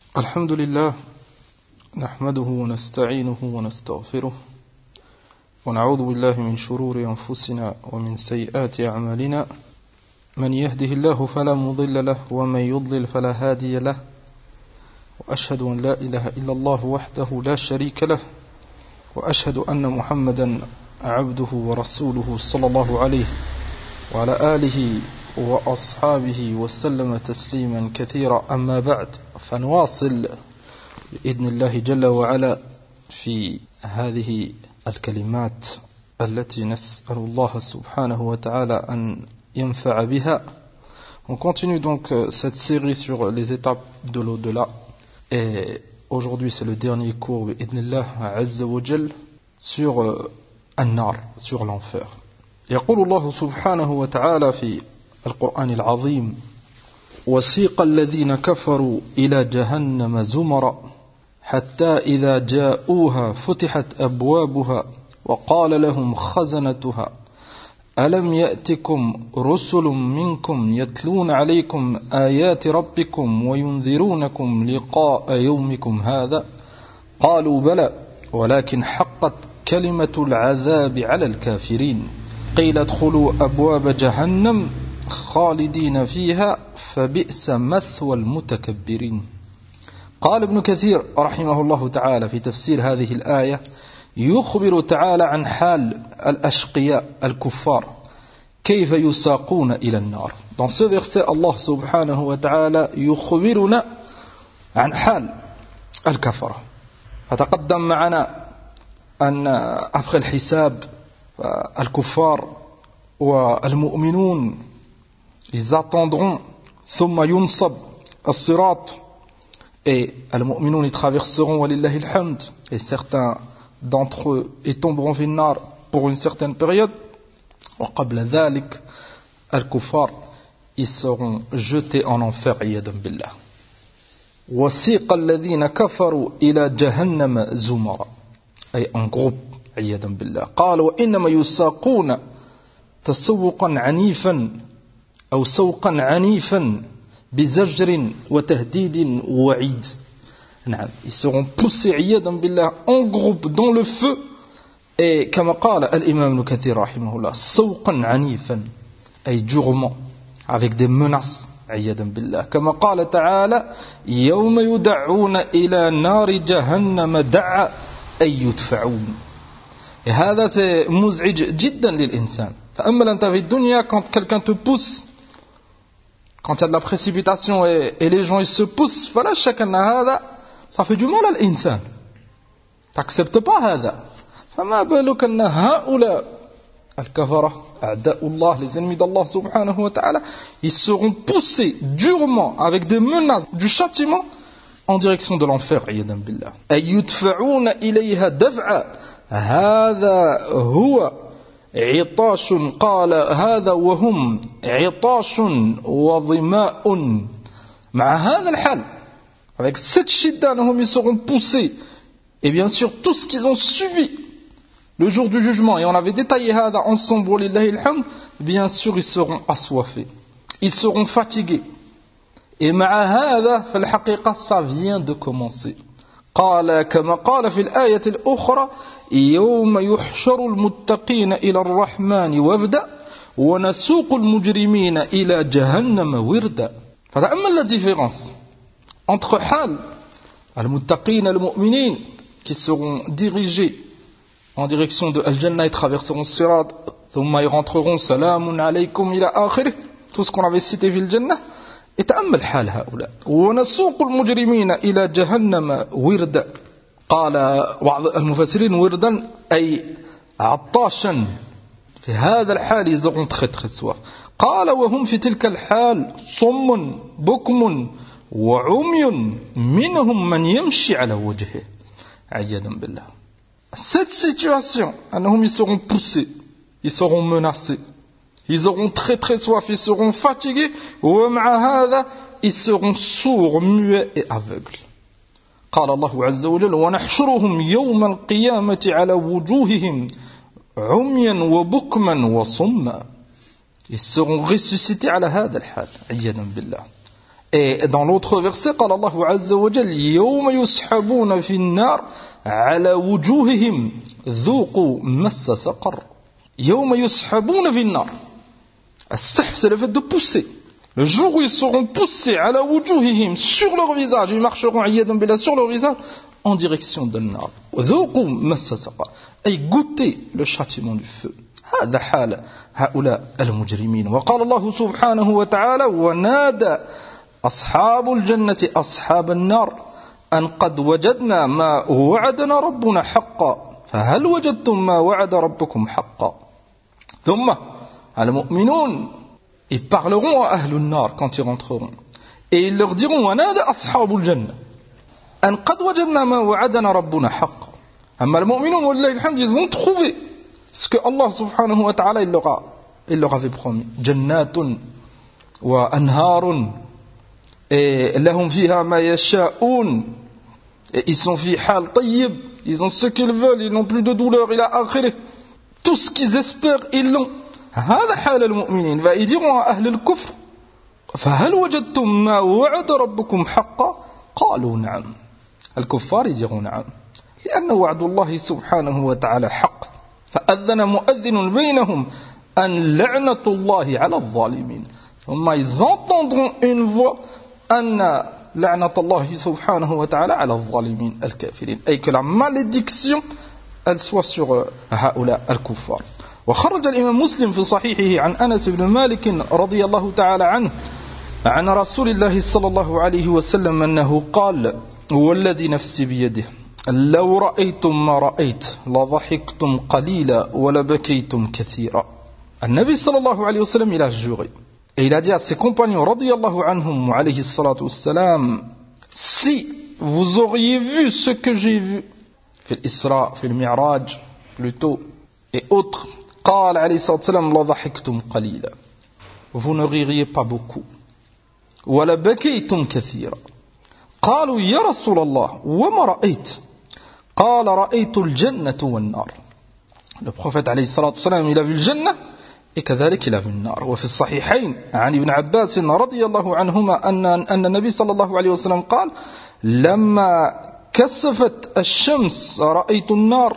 الحمد لله نحمده ونستعينه ونستغفره ونعوذ بالله من شرور أنفسنا ومن سيئات أعمالنا من يهده الله فلا مضل له ومن يضلل فلا هادي له وأشهد أن لا إله إلا الله وحده لا شريك له وأشهد أن محمدا عبده ورسوله صلى الله عليه وعلى آله وأصحابه وسلم تسليما كثيرا أما بعد فنواصل بإذن الله جل وعلا في هذه الكلمات التي نسأل الله سبحانه وتعالى أن ينفع بها. On continue donc cette série sur les étapes de l'au-delà et aujourd'hui c'est le dernier cours بإذن الله عز وجل sur النار, sur l'enfer. يقول الله سبحانه وتعالى في القرآن العظيم وسيق الذين كفروا إلى جهنم زمرا حتى إذا جاءوها فتحت أبوابها وقال لهم خزنتها ألم يأتكم رسل منكم يتلون عليكم آيات ربكم وينذرونكم لقاء يومكم هذا قالوا بلى ولكن حقت كلمة العذاب على الكافرين قيل ادخلوا أبواب جهنم خالدين فيها فبئس مثوى المتكبرين. قال ابن كثير رحمه الله تعالى في تفسير هذه الآية يخبر تعالى عن حال الأشقياء الكفار كيف يساقون إلى النار. Dans ce verset Allah subhanahu wa ta'ala يخبرنا عن حال الكفرة. فتقدم معنا أن après الحساب الكفار والمؤمنون ils attendront ثم ينصب الصراط et المؤمنون ils traverseront walillahi alhamd et certains d'entre eux ils tomberont في النار pour une certaine période وقبل ذلك الكفار ils seront jetés en enfer عياذا بالله. وسيق الذين كفروا إلى جهنم زمرا أي en groupe عياذا بالله. قال وإنما يساقون تسوقا عنيفا أو سوقا عنيفا بزجر وتهديد ووعيد. نعم ils seront poussés عياذا بالله en groupe dans le feu et كما قال الإمام ابن كثير رحمه الله سوقا عنيفا أي durement avec des menaces عياذا بالله كما قال تعالى يوم يدعون إلى نار جهنم دعا أي يدفعون. Et هذا c'est مزعج جدا للإنسان. تأمل أنت في الدنيا quand quelqu'un te pousse, quand il y a de la précipitation et les gens ils se poussent, voilà chacun هذا ça fait du mal à l'insan. T'acceptes pas هذا. فما بالك أن هؤلاء الكفرة أعداء الله, les ennemis d'Allah subhanahu wa ta'ala, ils seront poussés durement avec des menaces du châtiment en direction de l'enfer عياذا بالله. أي يدفعون إليها دفعا هذا هو عطاش قال هذا وهم عطاش وظماء. مع هذا الحال avec cette shidda ils seront poussés et bien sûr tout ce qu'ils ont subi le jour du jugement et on avait détaillé هذا ensemble lillahi alhamd, bien sûr ils seront assoiffés, ils seront fatigués et مع هذا فالحقيقة ça vient de commencer. قال كما قال في الآية الأخرى يوم يحشر المتقين إلى الرحمن وفدا ونسوق المجرمين إلى جهنم وردا. فتأمل la différence entre حال المتقين المؤمنين qui seront dirigés en direction de Al-Jannah et traverseront Sirat ثم ils rentreront سلام عليكم إلى آخره, tout ce qu'on avait cité في الجنة. تأمل حال هؤلاء ونسوق المجرمين إلى جهنم وردا. قال بعض المفسرين وردا أي عطاشا في هذا الحال ils auront très très soif. قال وهم في تلك الحال صم بكم وعمي منهم من يمشي على وجهه عياذا بالله. Cette situation أنهم ils seront poussés, ils seront menacés, ils auront très très soif, ils seront fatigués ومع هذا ils seront sourds, muets et aveugles. قال الله عز وجل ونحشرهم يوم القيامة على وجوههم عميا وبكما وصما. Ils seront ressuscités على هذا الحال عياذا بالله Et dans l'autre verset, قال الله عز وجل يوم يسحبون في النار على وجوههم ذوقوا مس سقر. يوم يسحبون في النار. السحب, c'est le fait de pousser. Le jour où ils seront poussés على وجوههم, sur leur visage, ils marcheront عياذا بالله sur leur visage en direction de النار. ذوقوا مس سقر. أي goûter le châtiment du feu. هذا حال هؤلاء المجرمين. وقال الله سبحانه وتعالى ونادى أصحاب الجنة أصحاب النار أن قد وجدنا ما وعدنا ربنا حقا فهل وجدتم ما وعد ربكم حقا. ثم المؤمنون, ils parleront à أهل النار quand ils rentreront et ils leur diront ونادى أصحاب الجنة أن قد وجدنا ما وعدنا ربنا حقا. أما المؤمنون ولله الحمد, ils ont trouvé ce que Allah subhanahu wa ta'ala il leur avait promis. جنات وأنهار et lahum fiha ma yasha'un, et ils sont fi hal tayyib, ils ont ce qu'ils veulent, ils n'ont plus de douleur, ila akhirih, tout ce qu'ils espèrent ils l'ont. هذا حال المؤمنين. ils diront à أهل الكفر فهل وجدتم ما وعد ربكم حقا قالوا نعم. الكفار يديرون نعم لأن وعد الله سبحانه وتعالى حق. فأذن مؤذن بينهم أن لعنة الله على الظالمين. ثم ils entendront une voix أن لعنة الله سبحانه وتعالى على الظالمين الكافرين, أي que la malédiction elle soit sur هؤلاء الكفار. وخرج الإمام مسلم في صحيحه عن أنس بن مالك رضي الله تعالى عنه عن رسول الله صلى الله عليه وسلم أنه قال والذي نفسي بيده لو رأيتم ما رأيت لضحكتم قليلا ولبكيتم كثيرا. النبي صلى الله عليه وسلم il a juré et il a dit à ses compagnons radiyallahu anhum alayhi salatu wassalam, si vous auriez vu ce que j'ai vu fil Isra, fil Mi'raj plutôt et autres, قال alayhi salatu wassalam la dhahiktum qalila, vous ne ririez pas beaucoup, wa la bakaytum kathira. قالوا يا رسول الله وما رأيت قال رأيت الجنة والنار. Le prophète alayhi salatu wassalam il a vu le Jannah et كذلك il a vu le nar. وفي الصحيحين عن ابن عباس رضي الله عنهما أن النبي صلى الله عليه وسلم قال لما كسفت الشمس رأيت النار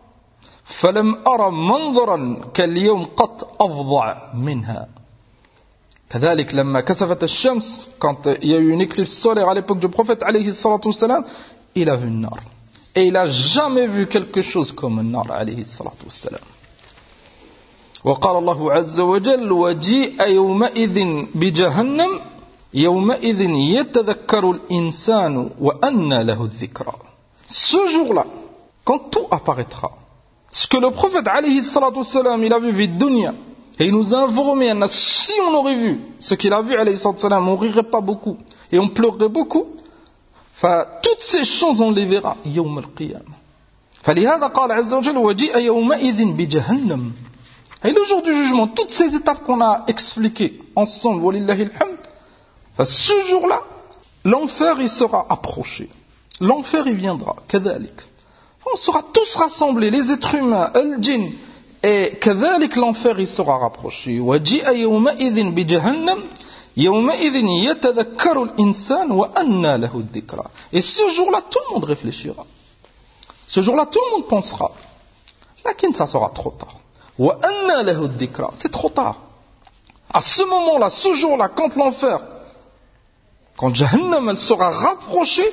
فلم أرى منظرا كاليوم قط أفظع منها. كذلك لما كسفت الشمس, quand il y a eu une éclipse solaire à l'époque du prophète alayhi salatu wassalam, il a vu le nar et il n'a jamais vu quelque chose comme le nar alayhi salatu wassalam. وقال الله عز وجل وجيء يومئذ بجهنم يومئذ يتذكر الإنسان وأنى له الذكرى. Ce jour-là, quand tout apparaîtra, ce que le prophète alayhi salatu wassalam il a vu في الدنيا, et il nous a informé, si on aurait vu ce qu'il a vu alayhi salatu wassalam, on rirait pas beaucoup et on pleurerait beaucoup. Toutes ces choses on les verra يوم القيامة. فلهذا قال عز وجل وجيء يومئذ بجهنم. Et le jour du jugement, toutes ces étapes qu'on a expliquées ensemble, walillahi alhamd, ce jour-là, l'enfer il sera approché. L'enfer il viendra, kadhalik. On sera tous rassemblés, les êtres humains, al-jinn, et kadhalik l'enfer il sera rapproché. وَجِئَ يَوْمَئِذٍ بِجَهَنَّمْ يَوْمَئِذٍ يَتَذَكَّرُ الْإِنسَانُ وَأَنَّى لَهُ الذِّكْرَى. Et ce jour-là, tout le monde réfléchira. Ce jour-là, tout le monde pensera. Lakin ça sera trop tard. وَأَنَّى لَهُ الذِّكْرَى. C'est trop tard. À ce moment-là, ce jour-là, quand l'enfer, quand Jahannam, elle sera rapprochée,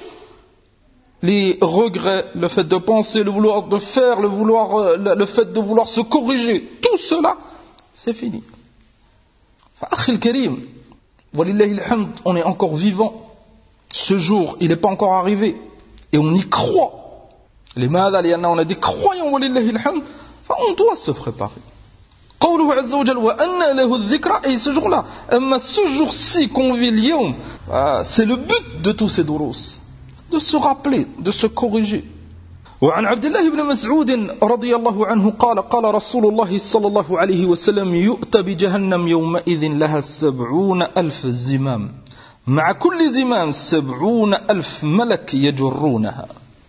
les regrets, le fait de penser, le vouloir de faire, le fait de vouloir se corriger, tout cela, c'est fini. Akhi al-Karim, walillahi alhamd, on est encore vivant. Ce jour, il n'est pas encore arrivé. Et on y croit. Les malades, on a des croyants, walillahi alhamd. On doit se préparer. قوله عز وجل وأن له الذكرى. Et ce jour-là, ce jour-ci qu'on vit اليوم, c'est le but de tous ces durus, de se rappeler, de se corriger. وعن عبد الله بن مسعود رضي الله عنه قال قال رسول الله صلى الله عليه وسلم يؤتى بجهنم يومئذ لها 70,000 زمام مع كل زمام 70,000 ملك يجرونها.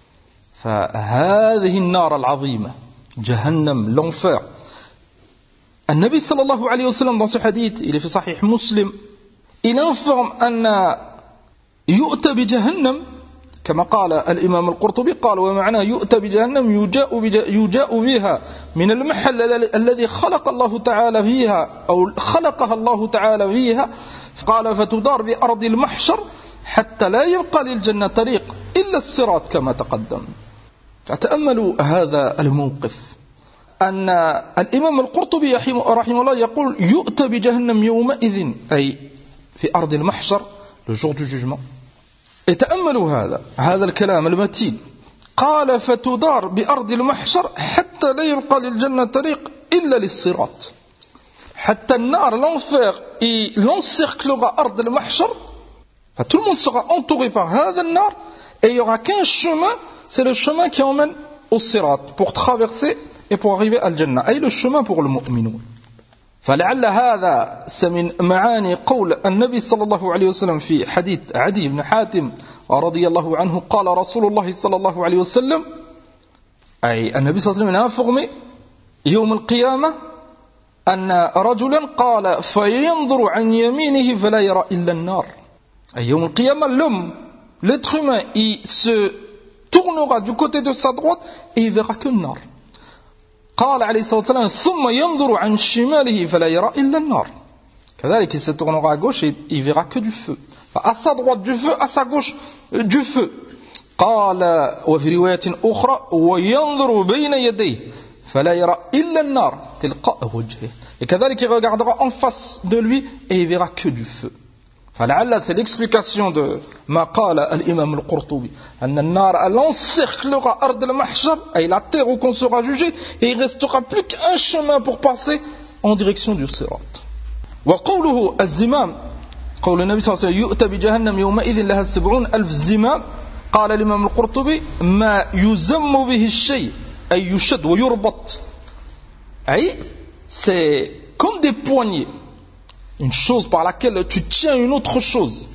فهذه النار العظيمة Jahannam, l'enfer. النبي صلى الله عليه وسلم dans ce hadith, il est fait Sahih Muslim, il informe أن يؤتى بجهنم كما قال الإمام القرطبي قال ومعناه يؤتى بجهنم يجاء بها من المحل الذي خلق الله تعالى فيها أو خلقها الله تعالى فيها قال فتدار بأرض المحشر حتى لا يبقى للجنة طريق إلا الصراط كما تقدم. فتأملوا هذا الموقف أن الإمام القرطبي رحمه الله يقول يؤتى بجهنم يومئذ أي في أرض المحشر le jour du jugement. تأملوا هذا الكلام المتين قال فتدار بأرض المحشر حتى لا يبقى للجنة طريق إلا للصراط. حتى النار l'enfer l'encerclera أرض المحشر. Tout le monde sera entouré par هذا النار et il n'y aura qu'un chemin, c'est le chemin qui emmène au sirat pour traverser et pour arriver à Al-Jannah, أي le chemin pour le mu'minun. فلعل هذا من معاني قول النبي صلى الله عليه وسلم في حديث عدي بن حاتم رضي الله عنه قال رسول الله صلى الله عليه وسلم أي النبي صلى الله عليه وسلم informé يوم القيامة أن رجلا قال فينظر عن يمينه فلا يرى إلا النار. أي يوم القيامة l'homme, l'être humain, il se tournera du côté de sa droite et il verra que le nar. قال عليه الصلاة والسلام ثم ينظر عن شماله فلا يرى إلا النار. كذلك il se tournera à gauche et il verra que du feu. À sa droite du feu, à sa gauche du feu. قال وفي رواية أخرى وينظر بين يديه فلا يرى إلا النار تلقاء وجهه. Et كذلك il regardera en face de lui et il verra que du feu. فلعل c'est l'explication de ما قال الإمام القرطبي أن النار l'encerclera أرض المحشر أي la terre où on sera jugé et il restera plus qu'un chemin pour passer en direction du sirat. وقوله الزمام قول النبي صلى الله عليه وسلم يؤتى بجهنم يومئذ لها 70,000 زمام قال الإمام القرطبي ما يزم به الشيء أي يشد ويربط أي c'est comme des poignées, une chose par laquelle tu tiens une autre chose.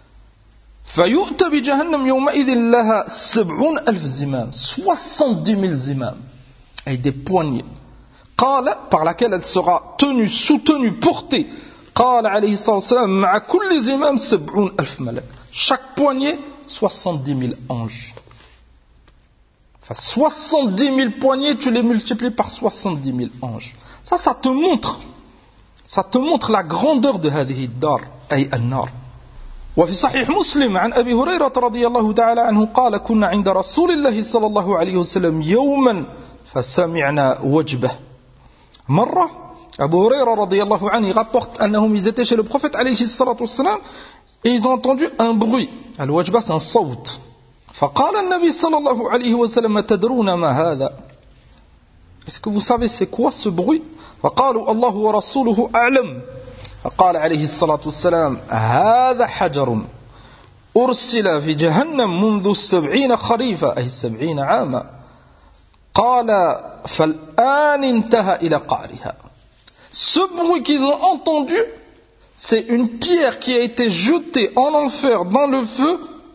فيؤتى بجهنم يومئذ لها 70,000 زمام 70,000 زمام أي des poignées قال par laquelle elle sera tenue, soutenue, portée. قال عليه الصلاة والسلام مع كل زمام 70,000 ملك. Chaque poignée 70,000 anges. Enfin 70,000 poignées, tu les multiplies par 70,000 anges. Ça te montre la grandeur de هذه الدار أي النار. وفي صحيح مسلم عن أبي هريرة رضي الله تعالى عنه قال كنا عند رسول الله صلى الله عليه وسلم يوما فسمعنا وجبة. مرة Abu Huraira radiyallahu anhu il rapporte ils étaient chez le prophète alayhi salatu wassalam et ils ont entendu un bruit. Al-wajba c'est un saut. فقال النبي صلى الله عليه وسلم تدرون ما هذا. Est-ce que vous savez c'est quoi ce bruit? فقالوا الله ورسوله أعلم. فقال عليه الصلاة والسلام هذا حجر أرسل في جهنم منذ 70 خريفا أي 70 عاما. قال فالآن انتهى إلى قعرها. Ce bruit qu'ils ont entendu, c'est une pierre qui a été jetée en enfer dans le feu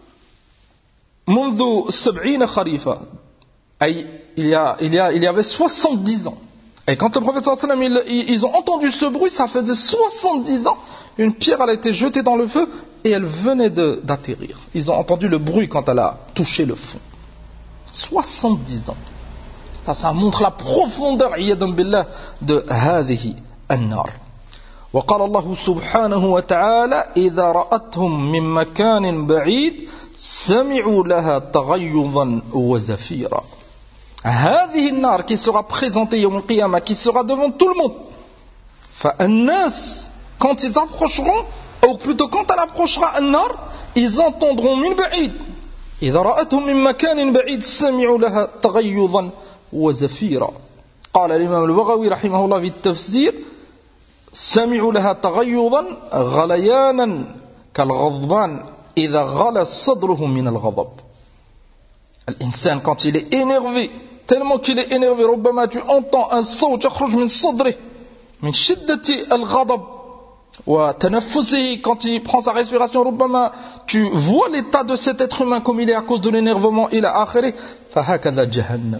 منذ 70 خريفا. Il y avait 70 ans. Et quand le prophète sallallahu alayhi wa sallam, ils ont entendu ce bruit, ça faisait 70 ans, une pierre elle a été jetée dans le feu et elle venait d'atterrir. Ils ont entendu le bruit quand elle a touché le fond. 70 ans. Ça montre la profondeur iyadan billah de هذه النار. وقال الله سبحانه وتعالى إذا رأتهم من مكان بعيد سمعوا لها تغيظا وزفيرا. هذه النار qui sera présentée يوم القيامة, qui sera devant tout le monde. فالناس quand ils approcheront, ou plutôt quand elle approchera النار, ils entendront من بعيد. إذا رأتهم من مكان بعيد سمعوا لها تغيظا وزفيرا. قال الإمام البغوي رحمه الله في التفسير سمعوا لها تغيظا غليانا كالغضبان إذا غلى صدره من الغضب. الإنسان quand il est énervé, tellement qu'il est énervé, ربما tu entends un صوت يخرج من صدره من شدة الغضب وتنفسه, quand il prend sa respiration, ربما tu vois l'état de cet être humain comme il est à cause de l'énervement إلى آخره. فهكذا جهنم.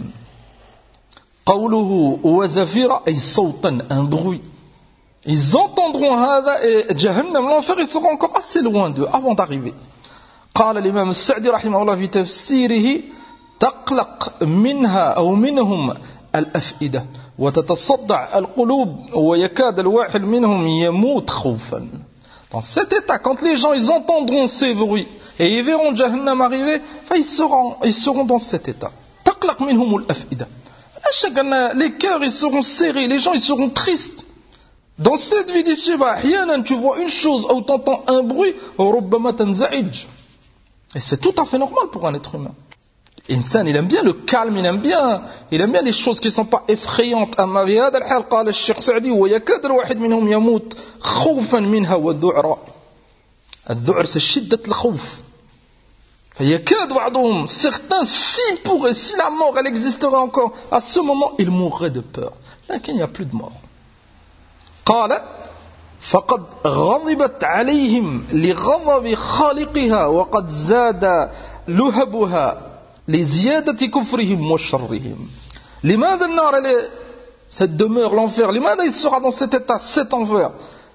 قوله وزفيرا أي صوتا, un bruit. Ils entendront هذا et Jahannam, l'enfer, ils seront encore assez loin d'eux avant d'arriver. قال الإمام السعدي رحمه الله في تفسيره تقلق منها أو منهم الأفئدة وتتصدع القلوب ويكاد الواحد منهم يموت خوفا. Dans cet état, quand les gens ils entendront ces bruits et ils verront Jahannam arriver, ils seront dans cet état. تقلق منهم الأفئدة. Les cœurs ils seront serrés, les gens ils seront tristes. Dans cette vie d'ici, tu vois une chose ou t'entends un bruit, ربما تنزعج. Et c'est tout à fait normal pour un être humain. L'insan, il aime bien le calme, il aime bien les choses qui ne sont pas effrayantes. أما في هذا الحال قال الشيخ سعدي ويكاد الواحد منهم يموت خوفا منها والذعر. الذعر c'est شدة الخوف. فيكاد بعضهم, certains, si la mort elle existerait encore, à ce moment ils mourraient de peur. لكن il n'y a plus de mort. قال فقد غضبت عليهم لغضب خالقها وقد زاد لهبها لزيادة كفرهم وشرهم. لماذا النار cette demeure, l'enfer, لماذا il sera dans cet état, cet enfer?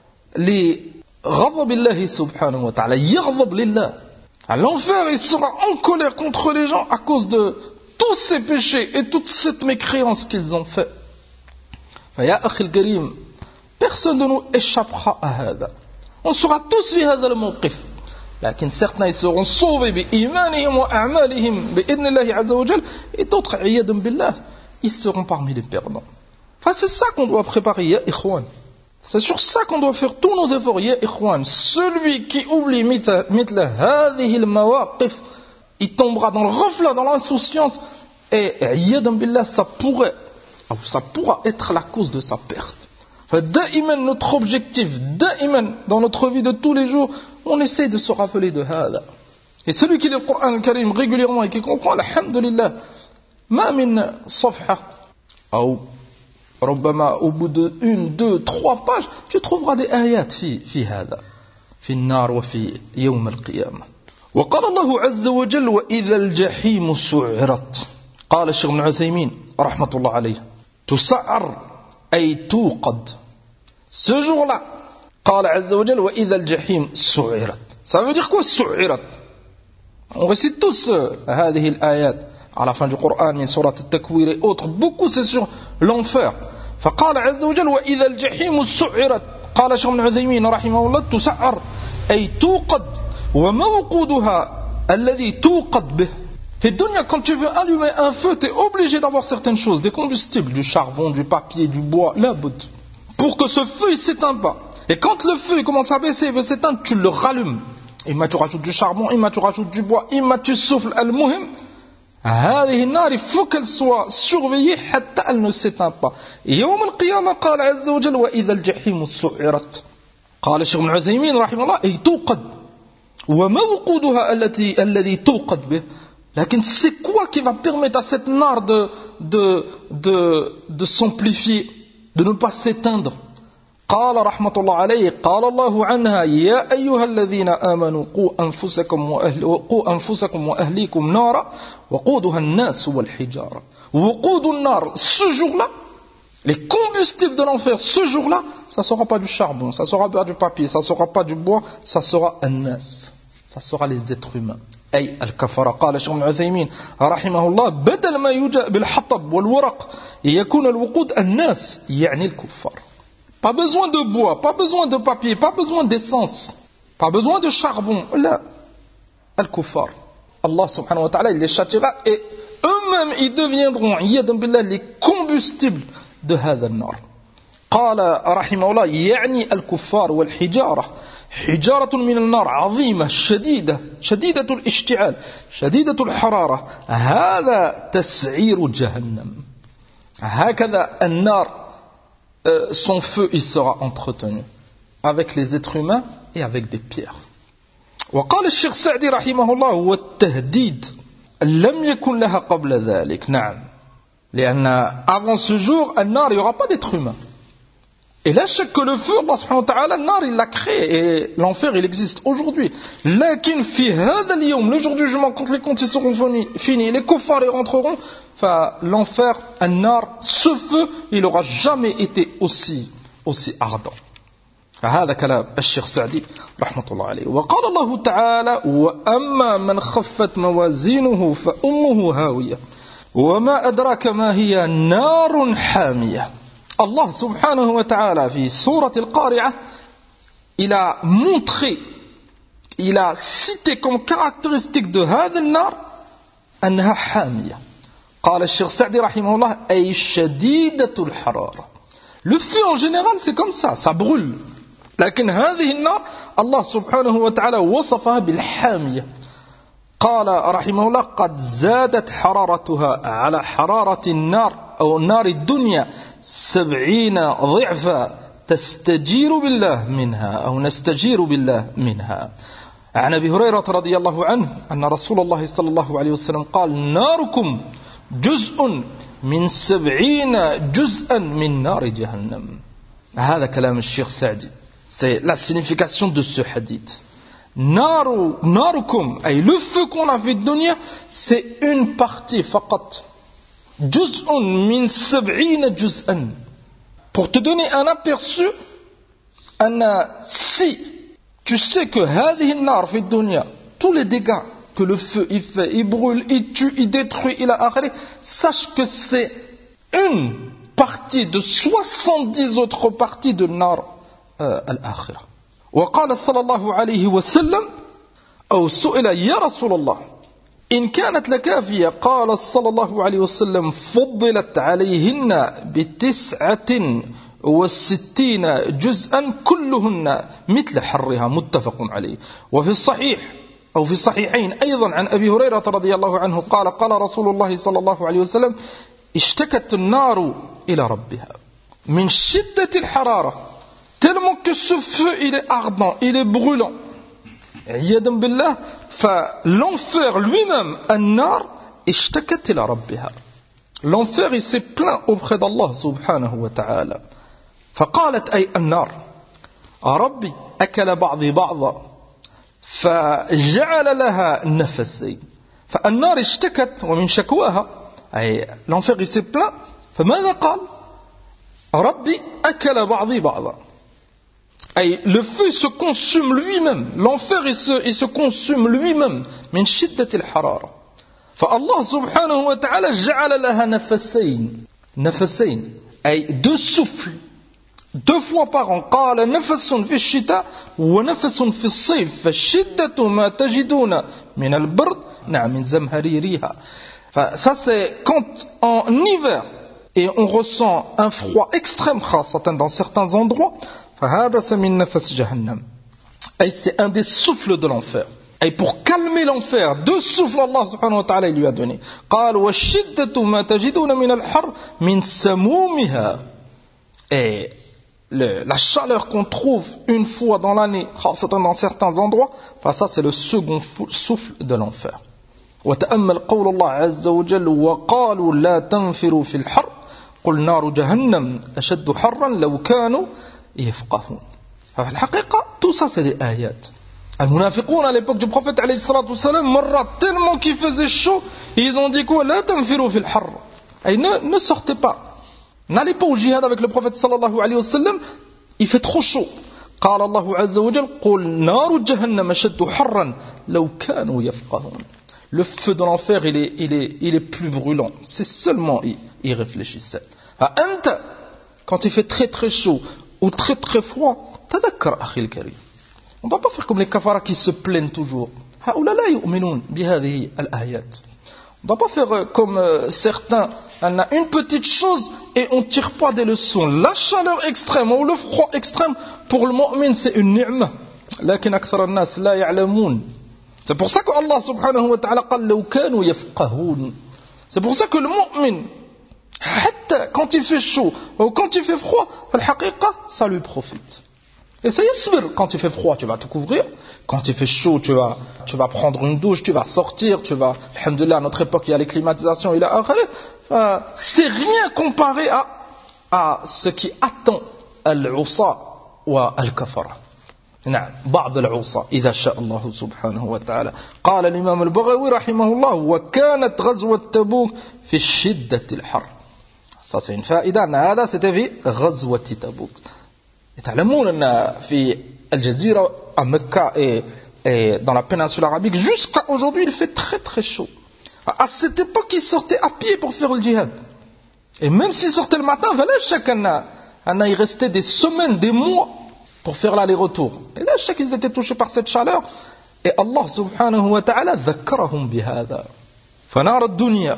لغضب الله سبحانه وتعالى, يغضب لله. L'enfer il sera en colère contre les gens à cause de tous ces péchés et toute cette mécréance qu'ils ont fait. فيا أخي الكريم, personne de nous échappera à هذا. On sera tous في هذا الموقف. لكن certains ils seront sauvés بإيمانهم وأعمالهم بإذن الله عز وجل, et d'autres عياذا بالله ils seront parmi les perdants. Enfin, c'est ça qu'on doit préparer, ya ikhwan. C'est sur ça qu'on doit faire tous nos efforts, ya ikhwan. Celui qui oublie mithla hadhihi al-mawaqif, il tombera dans le reflet, dans l'insouciance, et عياذا بالله ça pourra être la cause de sa perte. Da'iman, notre objectif, da'iman, dans notre vie de tous les jours, on essaie de se rappeler de hada. Et celui qui lit le Coran al-Karim régulièrement et qui comprend, alhamdulillah, ma min safha, ou ربما au bout de 1, 2, 3 pages, tu trouveras des ayats في هذا, في النار وفي يوم القيامة. وقال الله عز وجل وإذا الجحيم سعرت. قال الشيخ ابن عثيمين رحمة الله عليه تسعر أي توقد. Ce jour-là, قال عز وجل وإذا الجحيم سعرت. Ça veut dire quoi سعرت? On récite tous هذه الآيات à la fin du Coran, من سورة التكوير et autres. Beaucoup c'est sur l'enfer. فقال عز وجل وإذا الجحيم سعرت. قال الشيخ ابن عثيمين رحمه الله تسعر أي توقد وموقودها الذي توقد به. في الدنيا, quand tu veux allumer un feu, tu es obligé d'avoir certaines choses, des combustibles, du charbon, du papier, du bois, la bout, pour que ce feu ne s'éteint pas. Et quand le feu commence à baisser, il veut s'éteindre, tu le rallumes. Imma tu rajoutes du charbon, imma tu rajoutes du bois, imma tu souffles. Al-muhim, هذه النار, il faut qu'elle soit surveillée حتى elle ne s'éteint pas. يوم القيامة قال عز وجل وإذا الجحيم سعرت. قال الشيخ ابن عثيمين رحمه الله أي توقد وموقودها الذي توقد به. لكن c'est quoi qui va permettre à cette nar de s'amplifier, de ne pas s'éteindre? قال رحمة الله عليه قال الله عنها يا أيها الذين آمنوا قوا أنفسكم وأهليكم نارا وقودها الناس والحجارة. وقود النار, ce jour-là, les combustibles de l'enfer, ce jour-là, ça ne sera pas du charbon, ça ne sera pas du papier, ça ne sera pas du bois, ça sera الناس, ça sera les êtres humains. أي الكفرة. قال الشيخ ابن عثيمين رحمه الله بدل ما يوجد بالحطب والورق يكون الوقود الناس, يعني الكفار. Pas besoin de bois, pas besoin de papier, pas besoin d'essence, pas besoin de charbon. Là, al-kuffar. Allah subhanahu wa ta'ala, il les châtiera et eux-mêmes, ils deviendront, yadan billah, les combustibles de hadha an-nar. قال رحمه الله يعني الكفار والحجارة حجارة من النار عظيمة شديدة الاشتعال شديدة الحرارة. هذا تسعير جهنم. هكذا النار, son feu il sera entretenu avec les êtres humains et avec des pierres. وقال الشيخ سعدي رحمه الله والتهديد لم يكن لها قبل ذلك. نعم, لأن avant ce jour النار, il n'y aura pas d'être humain. Et là, chaque que le feu, Allah subhanahu wa ta'ala, النار, il l'a créé, et l'enfer, il existe aujourd'hui. لكن في هذا اليوم, le jour du jugement, quand les comptes seront finis, les kuffars, ils rentreront, enfin, l'enfer, النار, ce feu, il n'aura jamais été aussi ardent. هذا كلام الشيخ سعدي رحمة الله عليه. وقال الله تعالى: وأما من خفت موازينه فأمه هاوية وما أدراك ما هي نار حامية. Allah subhanahu wa ta'ala, في سورة القارعة, il a montré, il a cité comme caractéristique de هذا النار أنها حامية. قال الشيخ سعدي رحمه الله: أي شديدة الحرارة. Le feu en général c'est comme ça brûle. لكن هذه النار الله سبحانه وتعالى وصفها بالحامية. قال رحمه الله: قد زادت حرارتها على حرارة النار أو نار الدنيا 70 ضعفا تستجير بالله منها أو نستجير بالله منها. عن أبي هريرة رضي الله عنه أن رسول الله صلى الله عليه وسلم قال: ناركم جزء من 70 جزءا من نار جهنم. هذا كلام الشيخ سعدي. C'est la signification de ce hadith. Narukum, le feu qu'on a fait de dunya, c'est une partie, faqat. Juz'un min 70 juz'an. Pour te donner un aperçu, si tu sais que hadhihi an-nar fi dunya, tous les dégâts que le feu il fait, il brûle, il tue, il détruit, il a akhri, sache que c'est une partie de 70 autres parties de nar al-akhirah. وقال صلى الله عليه وسلم أو سئل: يا رسول الله إن كانت لكافية؟ قال صلى الله عليه وسلم: فضلت عليهن ب69 جزءا كلهن مثل حرها. متفق عليه. وفي الصحيح أو في الصحيحين أيضا عن أبي هريرة رضي الله عنه قال: قال رسول الله صلى الله عليه وسلم: اشتكت النار إلى ربها من شدة الحرارة. Tellement que ce feu, il est ardent, il est brûlant. Yadam billah, l'enfer lui-même, an-nar, ishtakat ila rabbiha. L'enfer, il s'est plaint auprès d'Allah subhanahu wa ta'ala. فقالت أي النار: ربي أكل بعضي بعضا فجعل لها نفسين. فالنار اشتكت ومن شكواها أي l'enfer, il s'est plaint. فماذا قال؟ ربي أكل بعضي بعضا. Le feu se consume lui-même, l'enfer il se consume lui-même. من شدة الحرارة. فالله سبحانه وتعالى جعل لها نفسين أي 2 souffles 2 fois par an. قال نفس في الشتاء ونفس في الصيف فشدة ما تجدون من البرد نعم من زمهريرها. Ça c'est quand en hiver et on ressent un froid extrême dans certains endroits. C'est un des souffles de l'enfer. Et pour calmer l'enfer, 2 souffles Allah subhanahu wa ta'ala lui a donné. Et la chaleur qu'on trouve une fois dans l'année, dans certains endroits, ça c'est le second souffle de l'enfer. وتأمل قول الله عز وجل: وقالوا لا تنفروا في الحر قل نار جهنم أشد حرا لو كانوا يفقهون. الحقيقة tout ça c'est des ayats. المنافقون à l'époque du prophète عليه الصلاة والسلام مرة tellement qu'il faisait chaud, ils ont dit quoi? لا تنفروا في الحر. Et ne sortez pas, n'allez pas au jihad avec le prophète sallallahu alayhi wa sallam, il fait trop chaud. قال الله عز وجل: قل نار جهنم أشد حرا لو كانوا يفقهون. Le feu de l'enfer il est plus brûlant. C'est seulement y réfléchissait. Quand il fait très très chaud ou très très froid, tadakkar akhi al-karim. On ne doit pas faire comme les kafaras qui se plaignent toujours. هؤلاء لا يؤمنون بهذه الآيات. On ne doit pas faire comme certains. On a une petite chose et on ne tire pas des leçons. La chaleur extrême ou le froid extrême, pour le mu'min c'est une ni'ma. لكن أكثر الناس لا يعلمون. C'est pour ça que Allah subhanahu wa ta'ala قال لو كانوا يفقهون. C'est pour ça que le mu'min, quand il fait chaud ou quand il fait froid, ça lui profite. Et ça yasbir. Quand il fait froid, tu vas te couvrir. Quand il fait chaud, tu vas prendre une douche, tu vas sortir, alhamdoulilah, à notre époque, il y a les climatisations, c'est rien comparé à ce qui attend al-usa wa al-kafara. نعم بعض العصاة إذا شاء الله سبحانه وتعالى. قال الإمام البغوي رحمه الله: وكانت غزوة تبوك في شدة الحر. Ça c'est une faïda. هذا c'était في غزوة تبوك. تعلمون أن في الجزيرة à Mecca et dans la péninsule arabique jusqu'à aujourd'hui il fait très très chaud. À cette époque ils sortaient à pied pour faire le djihad. Et même s'ils sortaient le matin, voilà, chacun il restait des semaines, des mois pour faire l'aller-retour. Et là, chacun ils étaient touchés par cette chaleur. Et Allah subhanahu wa ta'ala ذكرهم بهذا. فنار الدنيا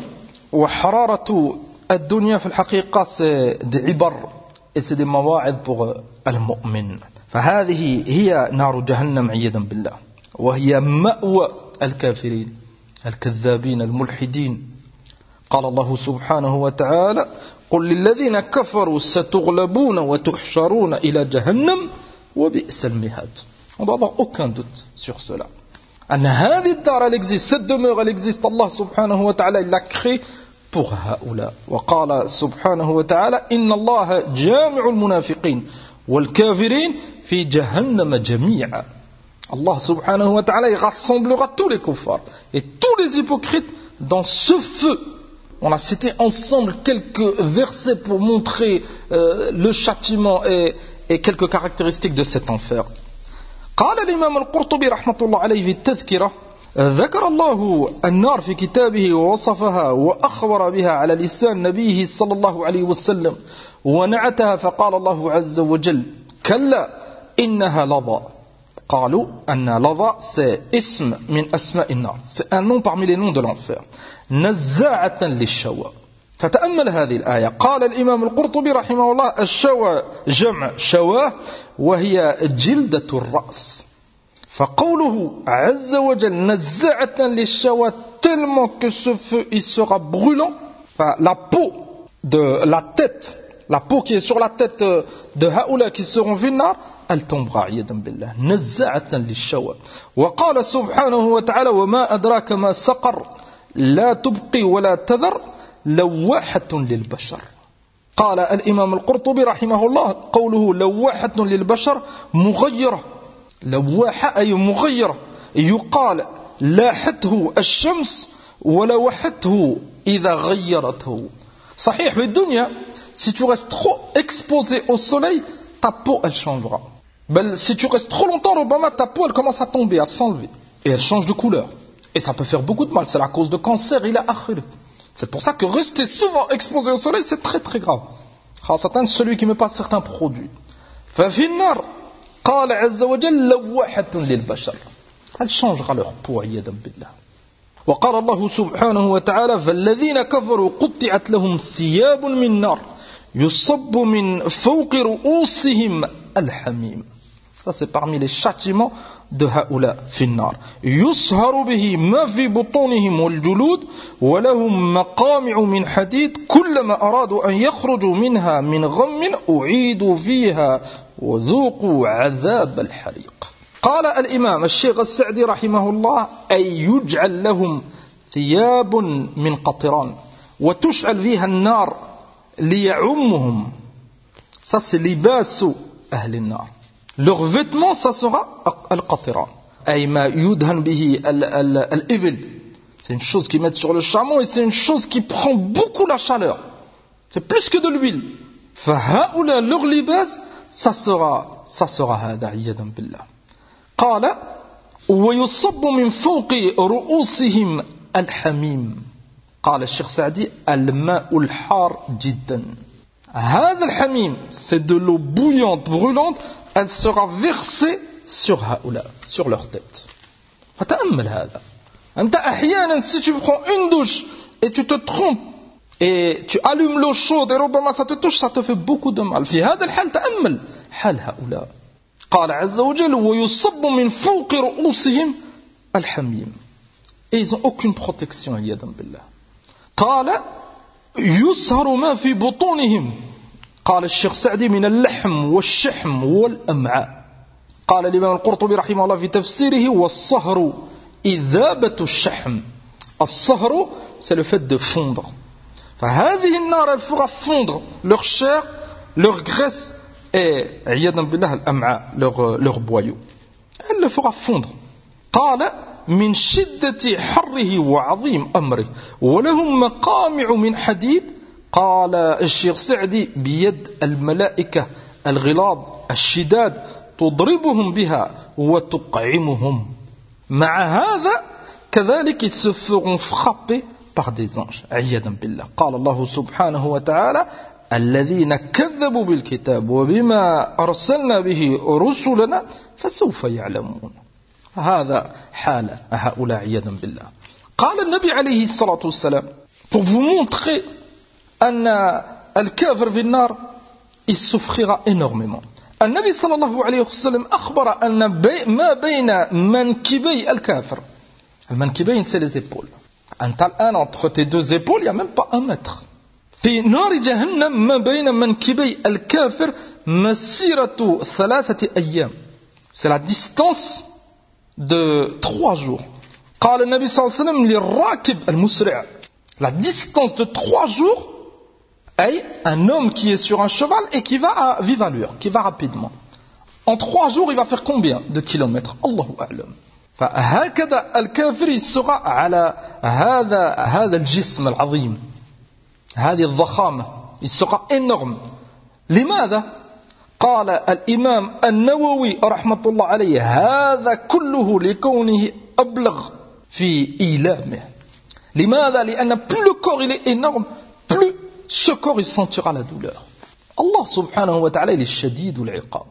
وحرارة الدنيا في الحقيقة c'est des ibar et c'est des مواعظ pour المؤمن. فهذه هي نار جهنم عياذا بالله وهي مأوى الكافرين الكذابين الملحدين. قال الله سبحانه وتعالى قل للذين كفروا ستغلبون وتحشرون إلى جهنم وبئس المهاد. On doit avoir aucun doute sur cela. أن هذه الدار elle existe, cette demeure elle existe. Allah subhanahu wa ta'ala il l'a créée pour هؤلاء. وقال سبحانه وتعالى إن الله جامع المنافقين والكافرين في جهنم جميعا. Allah subhanahu wa ta'ala il rassemblera tous les kuffars et tous les hypocrites dans ce feu. On a cité ensemble quelques versets pour montrer le châtiment et quelques caractéristiques de cet enfer. قال الإمام القرطبي رحمة الله عليه في التذكرة ذكر الله النار في كتابه ووصفها وأخبر بها على لسان نبيه صلى الله عليه وسلم ونعتها فقال الله عز وجل كلا إنها لظى. قالوا أن لظى c'est اسم من أسماء النار, c'est un nom parmi les noms de l'enfer. نزاعة للشوى. فتأمل هذه الآية. قال الإمام القرطبي رحمه الله الشوى جمع شواه وهي جلدة الرأس. فقوله عز وجل نزاعة للشوى tellement que ce feu il sera brûlant. Enfin, la peau de la tête, la peau qui est sur la tête de هؤلاء qui seront في النار elle tombera عياذا بالله. نزاعة للشوى. وقال سبحانه وتعالى وما أدراك ما سقر لا تبقي ولا تذر لواحة للبشر. قال الإمام القرطبي رحمه الله قوله لواحة للبشر مغيرة. لواحة أي مغيرة. يقال لاحته الشمس ولوحته إذا غيرته. صحيح في الدنيا si tu restes trop exposé au soleil ta peau elle changera. Ben, si tu restes trop longtemps Obama ta peau elle commence à tomber, à s'enlever et elle change de couleur et ça peut faire beaucoup de mal, c'est la cause de cancer il a akhir. C'est pour ça que rester souvent exposé au soleil c'est très très grave. خاصة celui qui met pas certains produits. ففي النار قال عز وجل لواحة للبشر. Elle changera leur peau عياذا بالله. وقال الله سبحانه وتعالى فالذين كفروا قطعت لهم ثياب من نار يصب من فوق رؤوسهم الحميم. Ça c'est parmi les châtiments de هؤلاء في النار. يصهر به ما في بطونهم والجلود ولهم مقامع من حديد كلما أرادوا أن يخرجوا منها من غم أعيدوا فيها وذوقوا عذاب الحريق. قال الإمام الشيخ السعدي رحمه الله أي يجعل لهم ثياب من قطران وتشعل فيها النار ليعمهم. Ça c'est لباس أهل النار. Leur vêtement ça sera al-qatiran. أي ما يدهن به الإبل. C'est une chose qu'ils mettent sur le chameau et c'est une chose qui prend beaucoup la chaleur. C'est plus que de l'huile. فهؤلاء leur libas ça sera هذا عياذا بالله. قال ويصب من فوق رؤوسهم الحميم. قال الشيخ سعدي الماء الحار جدا. هذا الحميم c'est de l'eau bouillante, brûlante, elle sera versée sur هؤلاء, sur leur tête. فتأمل هذا. أنت أحيانا si tu prends une douche et tu te trompes et tu allumes l'eau chaude et ربما ça te touche, ça te fait beaucoup de mal. في هذا الحال تأمل حال هؤلاء. قال عز وجل ويصب من فوق رؤوسهم الحميم. Et ils n'ont aucune protection عياذا بالله. قال يصهر ما في بطونهم. قال الشيخ سعدي من اللحم والشحم والأمعاء. قال الإمام القرطبي رحمه الله في تفسيره والصهر إذابة الشحم. الصهر c'est le fait de fondre. فهذه النار elle fera fondre leur chair, leur graisse et عياذا بالله الأمعاء, leur boyau. Elle le fera fondre. قال من شدة حره وعظيم أمره ولهم مقامع من حديد. قال الشيخ سعدي بيد الملائكة الغلاظ الشداد تضربهم بها وتقعمهم. مع هذا كذلك ils se feront frapper par des anges. عياذا بالله. قال الله سبحانه وتعالى الذين كذبوا بالكتاب وبما أرسلنا به رسلنا فسوف يعلمون. هذا حال هؤلاء عياذا بالله. قال النبي عليه الصلاة والسلام pour vous montrer أن الكافر في النار il souffrira énormément. النبي صلى الله عليه وسلم أخبر أن ما بين منكبي الكافر, المنكبين c'est les épaules, entre tes deux épaules il n'y a même pas 1 mètre. في نار جهنم ما بين منكبي الكافر مسيرة 3 أيام, c'est la distance de 3 jours. قال النبي صلى الله عليه وسلم للراكب المسرع, la distance de 3 jours, est un homme qui est sur un cheval et qui va à vive allure, qui va rapidement. En 3 jours, il va faire combien de kilomètres? Allahu a'lam. فهكذا الكافر يسرع على هذا الجسم العظيم, هذه الضخامة, il sera énorme. لماذا؟ قال الإمام النووي رحمة الله عليه هذا كله لكونه أبلغ في إيلامه. لماذا؟ لأن plus le corps il est énorme, plus ce corps il sentira la douleur. Allah subhanahu wa ta'ala il est shadid al-iqab.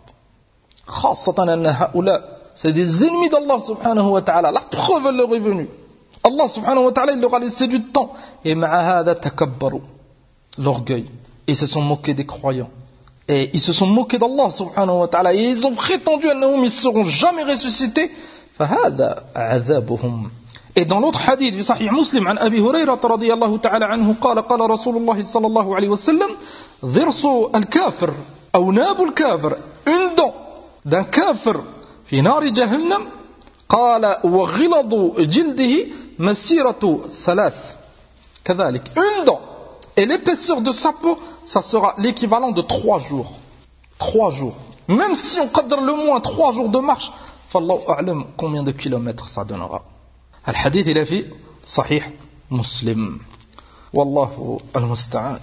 خاصة أن هؤلاء c'est des ennemis d'Allah subhanahu wa ta'ala. La preuve elle leur est venue. Allah subhanahu wa ta'ala il leur a laissé du temps. Et مع هذا تكبروا, l'orgueil. Ils se sont moqués des croyants. Et ils se sont moqués d'Allah subhanahu wa ta'ala. Et ils ont prétendu أنهم ils ne seront jamais ressuscités. فهذا عذابهم. Et dans l'autre hadith في صحيح مسلم عن أبي هريرة رضي الله تعالى عنه قال رسول الله صلى الله عليه وسلم ضرس الكافر أو ناب الكافر, une dent d'un kafir في نار جهنم, قال وغلظ جلده مسيرة 3, كذلك une dent, et l'épaisseur de sa peau ça sera l'équivalent de 3 jours. 3 jours, même si on qadre le moins 3 jours de marche, فالله أعلم combien de kilomètres ça donnera. الحديث إلى في صحيح مسلم والله المستعان.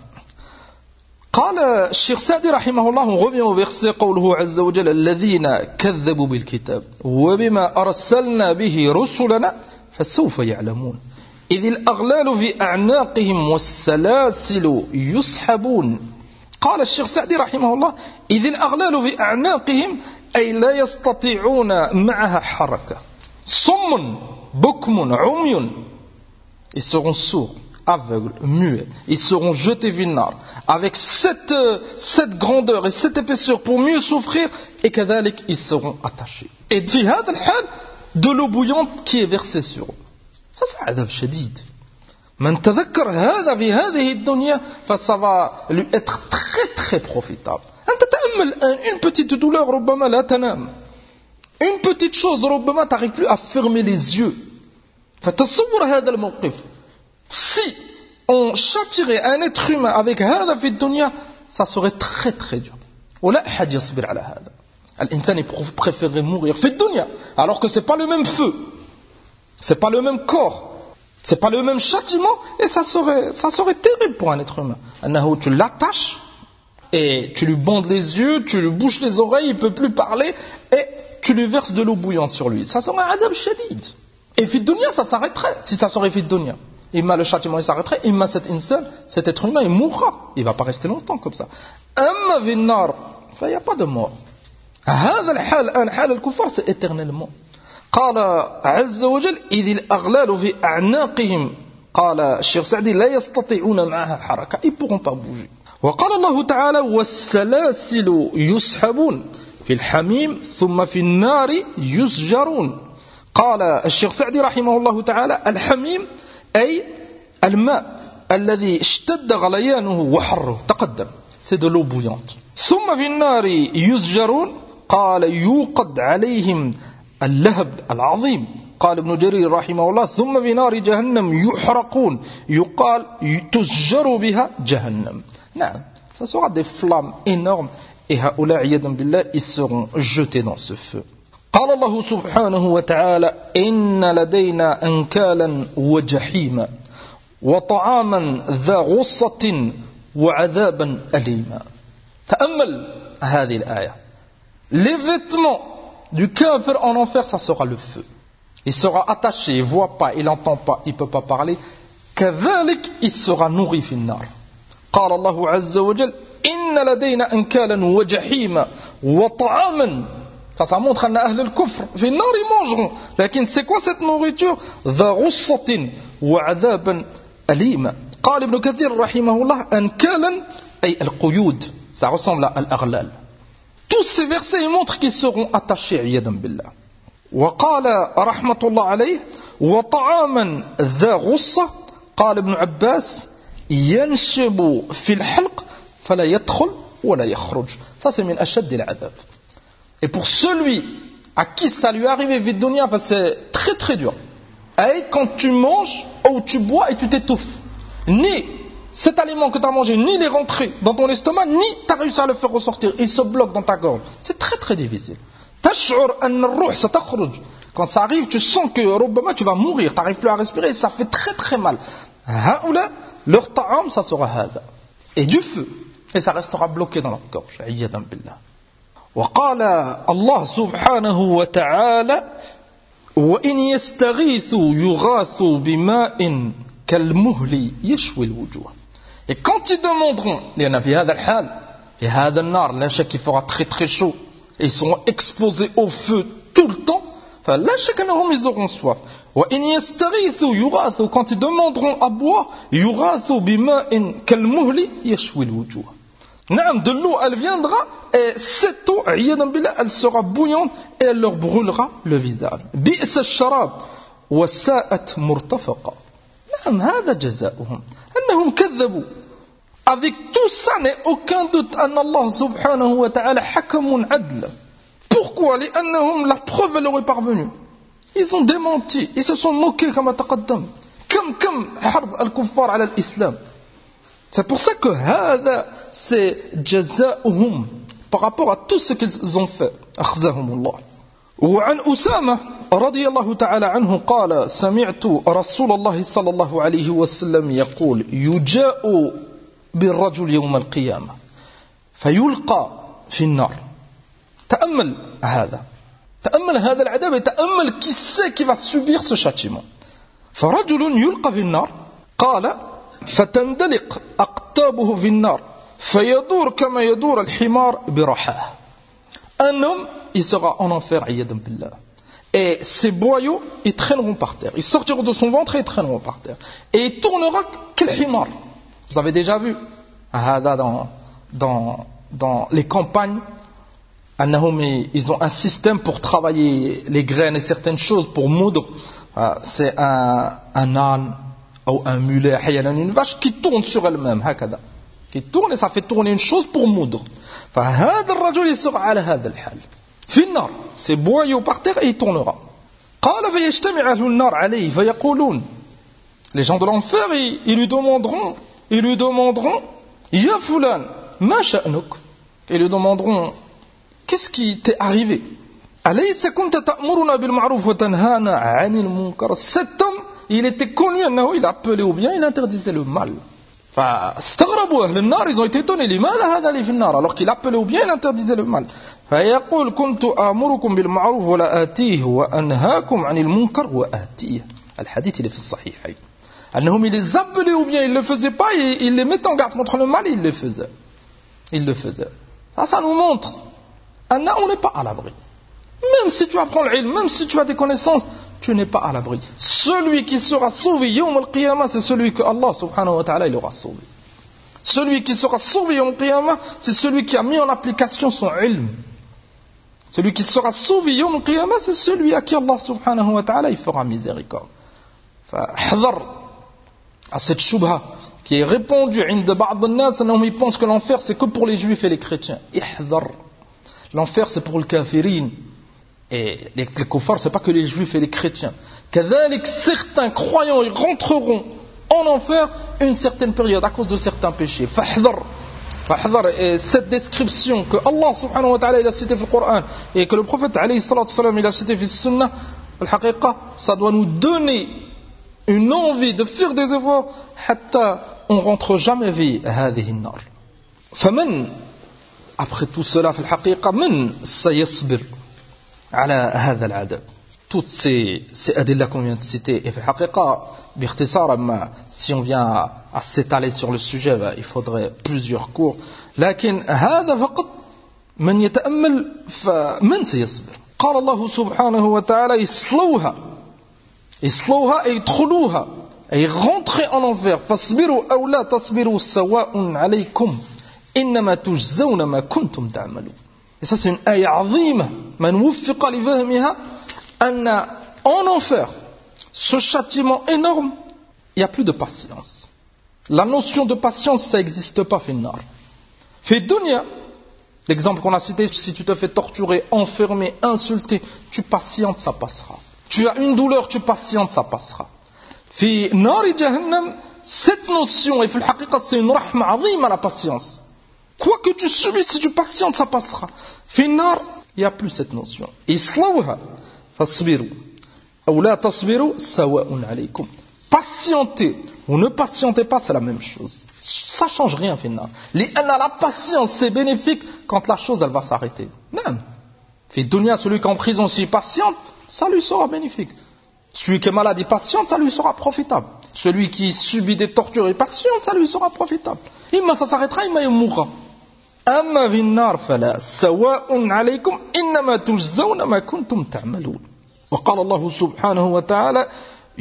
قال الشيخ سعدي رحمه الله, on revient au verset قوله عز وجل الذين كذبوا بالكتاب وبما أرسلنا به رسلنا فسوف يعلمون إذ الأغلال في أعناقهم والسلاسل يسحبون. قال الشيخ سعدي رحمه الله إذ الأغلال في أعناقهم أي لا يستطيعون معها حركة. صم بكم عمي, ils seront sourds, aveugles, muets, ils seront jetés في النار avec cette grandeur et cette épaisseur pour mieux souffrir, et كذلك ils seront attachés. Et في هذا الحال de l'eau bouillante qui est versée sur eux. فc'est عذاب شديد. من تذكر هذا في هذه الدنيا فça va lui être très très profitable. أنت تأمل une petite douleur ربما لا تنام, une petite chose ربما t'arrives plus à fermer les yeux. فتصور هذا الموقف, si on châtirait un être humain avec هذا في الدنيا ça serait très très dur. ولا أحد يصبر على هذا. الإنسان préférerait mourir في الدنيا alors que c'est pas le même feu, c'est pas le même corps, c'est pas le même châtiment, et ça serait terrible pour un être humain. أنه tu l'attaches et tu lui bandes les yeux, tu lui bouches les oreilles, il peut plus parler, et tu lui verses de l'eau bouillante sur lui. Ça serait un adab shadid. Et fi dunya, ça s'arrêterait. Si ça serait fi dunya, imma le châtiment il s'arrêterait, imma cet être humain il mourra. Il va pas rester longtemps comme ça. Amma fi nar, il n'y a pas de mort. هذا الحال الآن حال الكفار c'est éternellement. قال عز وجل إذ الأغلال في أعناقهم, قال الشيخ سعدي لا يستطيعون معها حركة, ils pourront pas bouger. وقال الله تعالى والسلاسل يسحبون في الحميم ثم في النار يسجرون. قال الشيخ سعدي رحمه الله تعالى الحميم أي الماء الذي اشتد غليانه وحره, تقدم, c'est de l'eau bouillante. ثم في النار يسجرون, قال يوقد عليهم اللهب العظيم. قال ابن جرير رحمه الله ثم في نار جهنم يحرقون, يقال تسجر بها جهنم. نعم, ça sera des flammes énormes, et هؤلاء عياذا بالله ils seront jetés dans ce feu. قال الله سبحانه وتعالى إن لدينا أنكالا وجحيما وطعاما ذا غصة وعذابا أليما. تأمل هذه الآية. Les vêtements du kafir en enfer, ça sera le feu. Il sera attaché, il ne voit pas, il n'entend pas, il ne peut pas parler. كذلك il sera nourri في النار. قال الله عز وجل إن لدينا أنكالا وجحيما وطعاما. Ça montre أن أهل الكفر في النار ils mangeront. لكن c'est quoi cette nourriture? ذا غصة وعذابا أليما. قال ابن كثير رحمه الله أنكالا أي القيود. Ça ressemble à الأغلال. Tous ces versets ils montrent qu'ils seront attachés عياذا بالله. وقال رحمة الله عليه وطعاما ذا غصة. قال ابن عباس ينشب في الحلق فلا يدخل ولا يخرج. Ça c'est من أشد العذاب. Et pour celui à qui ça lui est arrivé vite dunya, c'est très très dur. Et quand tu manges ou tu bois et tu t'étouffes, ni cet aliment que tu as mangé, ni il est rentré dans ton estomac, ni tu as réussi à le faire ressortir, il se bloque dans ta gorge. C'est très très difficile. تشعر أن الروح ستخرج. Quand ça arrive, tu sens que ربما tu vas mourir, tu n'arrives plus à respirer, ça fait très très mal. هؤلاء leur ta'am, ça sera هذا. Et du feu. Et ça restera bloqué dans leur gorge. عياذا بالله. وقال الله سبحانه وتعالى وإن يستغيثوا يغاثوا بماء كالمهل يشوي الوجوه. Et quand ils demanderont, il y en a في هذا الحال في هذا النار, la chaque qui fera très très chaud, et ils seront exposés au feu tout le temps, فلا شك أنهم ils auront soif. وإن يستغيثوا يغاثوا, quand ils demanderont à boire, يغاثوا بماء كالمهل يشوي الوجوه. Naam, de l'eau, elle viendra, et cette eau, elle sera bouillante, et elle leur brûlera le visage. بئس الشراب وساءت مرتفقا. نعم, هذا جزاؤهم أنهم كذبوا. Avec tout ça, n'est aucun doute أن الله سبحانه وتعالى حكم عدل. Pourquoi? لأنهم, la preuve leur est parvenue. Ils ont démenti, ils se sont moqués comme تقدم. كم حرب الكفار على الإسلام. C'est pour ça que هذا c'est جزاؤهم par rapport à tout ce qu'ils ont fait. أخزاهم الله. وعن أسامة رضي الله تعالى عنه قال سمعت رسول الله صلى الله عليه وسلم يقول يجاء بالرجل يوم القيامة فيلقى في النار. تأمل هذا العذاب, تأمل qui c'est qui va subir ce châtiment. فرجل يلقى في النار قال فتندلق أقطابه في النار فيدور كما يدور الحمار برحاه. Un homme, il sera en enfer, عياذا بالله. Et ses boyaux, ils traîneront par terre. Ils sortiront de son ventre et ils traîneront par terre. Et il tournera كالحمار. Vous avez déjà vu dans les campagnes, ils ont un système pour travailler les graines et certaines choses pour moudre. C'est un âne ou un mulet, une vache qui tourne sur elle-même, qui tourne et ça fait tourner une chose pour moudre. فهذا الرجل يسرع على هذا الحال في النار, c'est boyau par terre et il tournera. قال فيجتمع أهل النار عليه فيقولون, les gens de l'enfer ils lui demanderont يا فلان ما شأنك, ils lui demanderont qu'est-ce qui t'est arrivé? أليس كنت تأمرنا بالمعروف وتنهانا عن المنكر. Cet homme, il était connu أنه il appelait au bien, il interdisait le mal. فاستغربوا أهل النار, ils ont été étonnés, لماذا هذا لي في النار, alors qu'il appelait au bien, il interdisait le mal. فيقول كنت آمركم بالمعروف ولا آتيه وأنهاكم عن المنكر وآتيه. الحديث il est في الصحيحين. أنهم ils les appelaient au bien, ils ne le faisaient pas, et ils les mettaient en garde contre le mal, et ils le faisaient. Ça nous montre on n'est pas à l'abri. Même si tu apprends l'ilm, même si tu as des connaissances, tu n'es pas à l'abri. Celui qui sera sauvé Yawm al-Qiyamah, c'est celui que Allah subhanahu wa ta'ala il aura sauvé. Celui qui sera sauvé Yawm al-Qiyamah, c'est celui qui a mis en application son ilm. Celui qui sera sauvé Yawm al-Qiyamah, c'est celui à qui Allah subhanahu wa ta'ala il fera miséricorde. فاحذر à cette shubha qui est répandue عند بعض الناس أنهم ils pensent que l'enfer c'est que pour les juifs et les chrétiens. احذر. L'enfer c'est pour le kafirin. Et les kuffars, c'est pas que les juifs et les chrétiens. كذلك certains croyants, ils rentreront en enfer une certaine période à cause de certains péchés. فاحذر. Et cette description que Allah subhanahu wa ta'ala il a cité dans le Coran et que le prophète alayhi salatu wasalam il a cité dans la Sunna, al-haqiqa, ça doit nous donner une envie de faire des efforts حتى on rentre jamais في هذه النار. فمن après tout cela في الحقيقة من سيصبر على هذا العذاب. Toutes ces adillas qu'on vient de citer, et في الحقيقة باختصار, si on vient à s'étaler sur le sujet, il faudrait plusieurs cours. لكن هذا فقط من يتأمل فمن سيصبر. قال الله سبحانه وتعالى يصلوها et يدخلوها et rentrer en enfer. فاصبروا أو لا تصبروا سواء عليكم إنما تجزون ما كنتم تعملون. Et ça c'est une ayah عظيمة من وفق لفهمها أن en enfer ce châtiment énorme, il n'y a plus de patience. La notion de patience, ça n'existe pas, finnar. Fait dunya, l'exemple qu'on a cité, si tu te fais torturer, enfermer, insulter, tu patientes, ça passera. Tu as une douleur, tu patientes, ça passera. Fait nari jahannam, cette notion, et fait l'haqiqa, c'est une rahma azima, la patience. Quoi que tu subis, si tu patientes, ça passera. Fait nar, il n'y a plus cette notion. Islawha, fasbiru. Ou la tasbiru, sawa'un alaykum. Patienter ou ne patientez pas, c'est la même chose. Ça change rien, finalement. La patience, c'est bénéfique quand la chose, elle va s'arrêter. Non. Fait dunya, celui qui est en prison, s'il patiente, ça lui sera bénéfique. Celui qui est malade, il patiente, ça lui sera profitable. Celui qui subit des tortures et patiente, ça lui sera profitable. Imma ça s'arrêtera, imma il mourra. Amma vinnar fala, sawa'un alaykum, innama tujzawna ma kuntum ta'maloun. وقال الله سبحانه وتعالى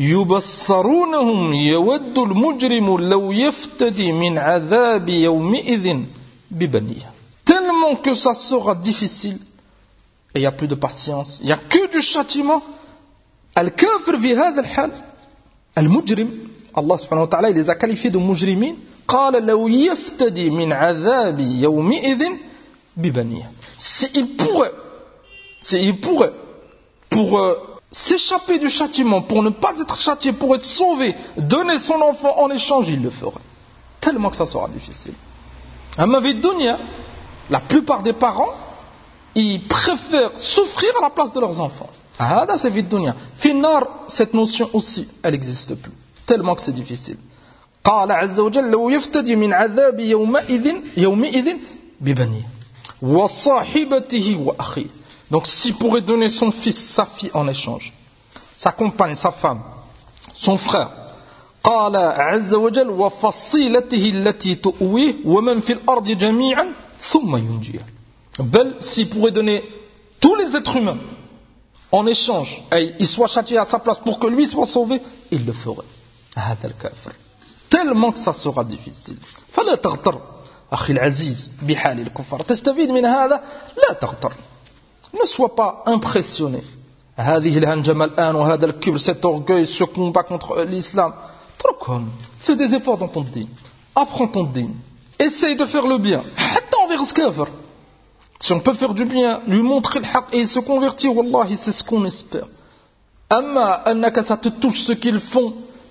يبصرونهم يود المجرم لو يفتدي من عذاب يومئذ ببنيه. Tellement que ça sera difficile et il n'y a plus de patience, il n'y a que du châtiment. Al-kafir fi hadha al-hal, al-mujrim, Allah subhanahu wa ta'ala il les a qualifiés de mujrimin. قال لو يفتدي من عذاب يومئذ ببنيه. S'il pourrait pour s'échapper du châtiment, pour ne pas être châtié, pour être sauvé, donner son enfant en échange, il le ferait. Tellement que ça sera difficile. Amma fi dunya, la plupart des parents, ils préfèrent souffrir à la place de leurs enfants. Hada c'est fi dunya. Fi nar, cette notion aussi, elle n'existe plus. Tellement que c'est difficile. قال عز وجل لو يفتدي من عذاب يومئذ ببنيه وصاحبته وأخيه. Donc s'il pourrait donner son fils, sa fille en échange, sa compagne, sa femme, son frère, قال عز وجل وفصيلته التي تؤويه ومن في الأرض جميعا ثم ينجيه. Bel, s'il pourrait donner tous les êtres humains en échange, et il soit châtié à sa place pour que lui soit sauvé, il le ferait. هذا الكافر. Tellement que ça sera difficile. فلا تغتر أخي العزيز بحال الكفار. تستفيد من هذا لا تغتر. Ne sois pas impressionné. هذه الهنجمة الآن وهذا الكبر, cet orgueil, ce combat contre l'islam. Trokom. Fais des efforts dans ton din. Apprends ton din. Essaye de faire le bien. حتى envers ce kafir. Si on peut faire du bien, lui montrer le haq et se convertir, wallahi, c'est ce qu'on espère. Amma annaka, ça te touche ce qu'ils font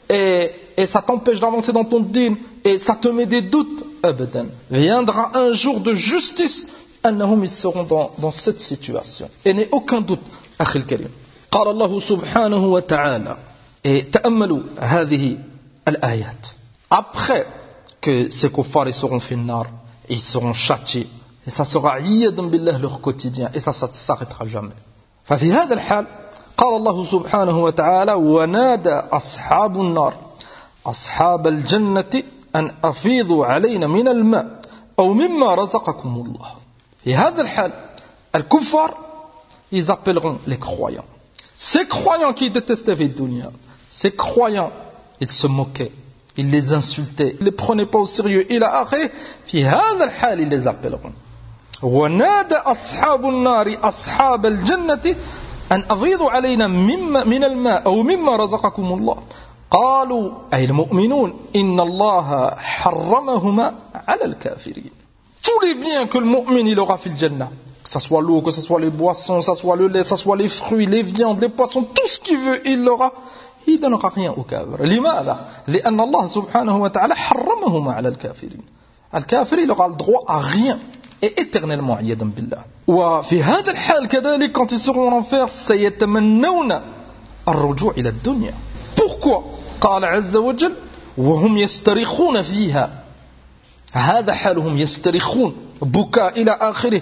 et ça t'empêche d'avancer dans ton din et ça te met des doutes. Abadan. Viendra un jour de justice. أنهم ils seront dans cette situation. Et n'ayez aucun doute, أخي الكريم. قال الله سبحانه وتعالى et تأملوا هذه الآيات. Après que ces kuffars ils seront في النار, ils seront châtiés, et ça sera عياذا بالله leur quotidien, et ça ne s'arrêtera jamais. ففي هذا الحال قال الله سبحانه وتعالى ونادى أصحاب النار أصحاب الجنة أن أفيضوا علينا من الماء أو مما رزقكم الله. Et هذا الحال الكفار ils appelleront les croyants. Ces croyants qui détestaient في الدنيا, ces croyants ils se moquaient, ils les insultaient, ils les prenaient pas au sérieux. إلى آخره. في هذا الحال ils les appelleront. ونادى أصحاب النار أصحاب الجنة أن أفيضوا علينا من الماء أو مما رزقكم الله. قالوا أي المؤمنون إن الله حرمهما على الكافرين. Tous les biens que le mu'min il aura fait le Jannah, que ce soit l'eau, que ce soit les boissons, que ce soit le lait, que ce soit les fruits, les viandes, les poissons, tout ce qu'il veut, il l'aura, il ne donnera rien au kafir. لماذا؟ لأن الله سبحانه وتعالى حرمهما على الكافرين. الكافر il aura le droit à rien et éternellement عياذا بالله. وفي هذا الحال كذلك quand ils seront en enfer سيتمنون الرجوع إلى الدنيا. Pourquoi؟ قال عز وجل وهم يسترخون فيها. هذا حالهم يسترخون بكاء إلى آخره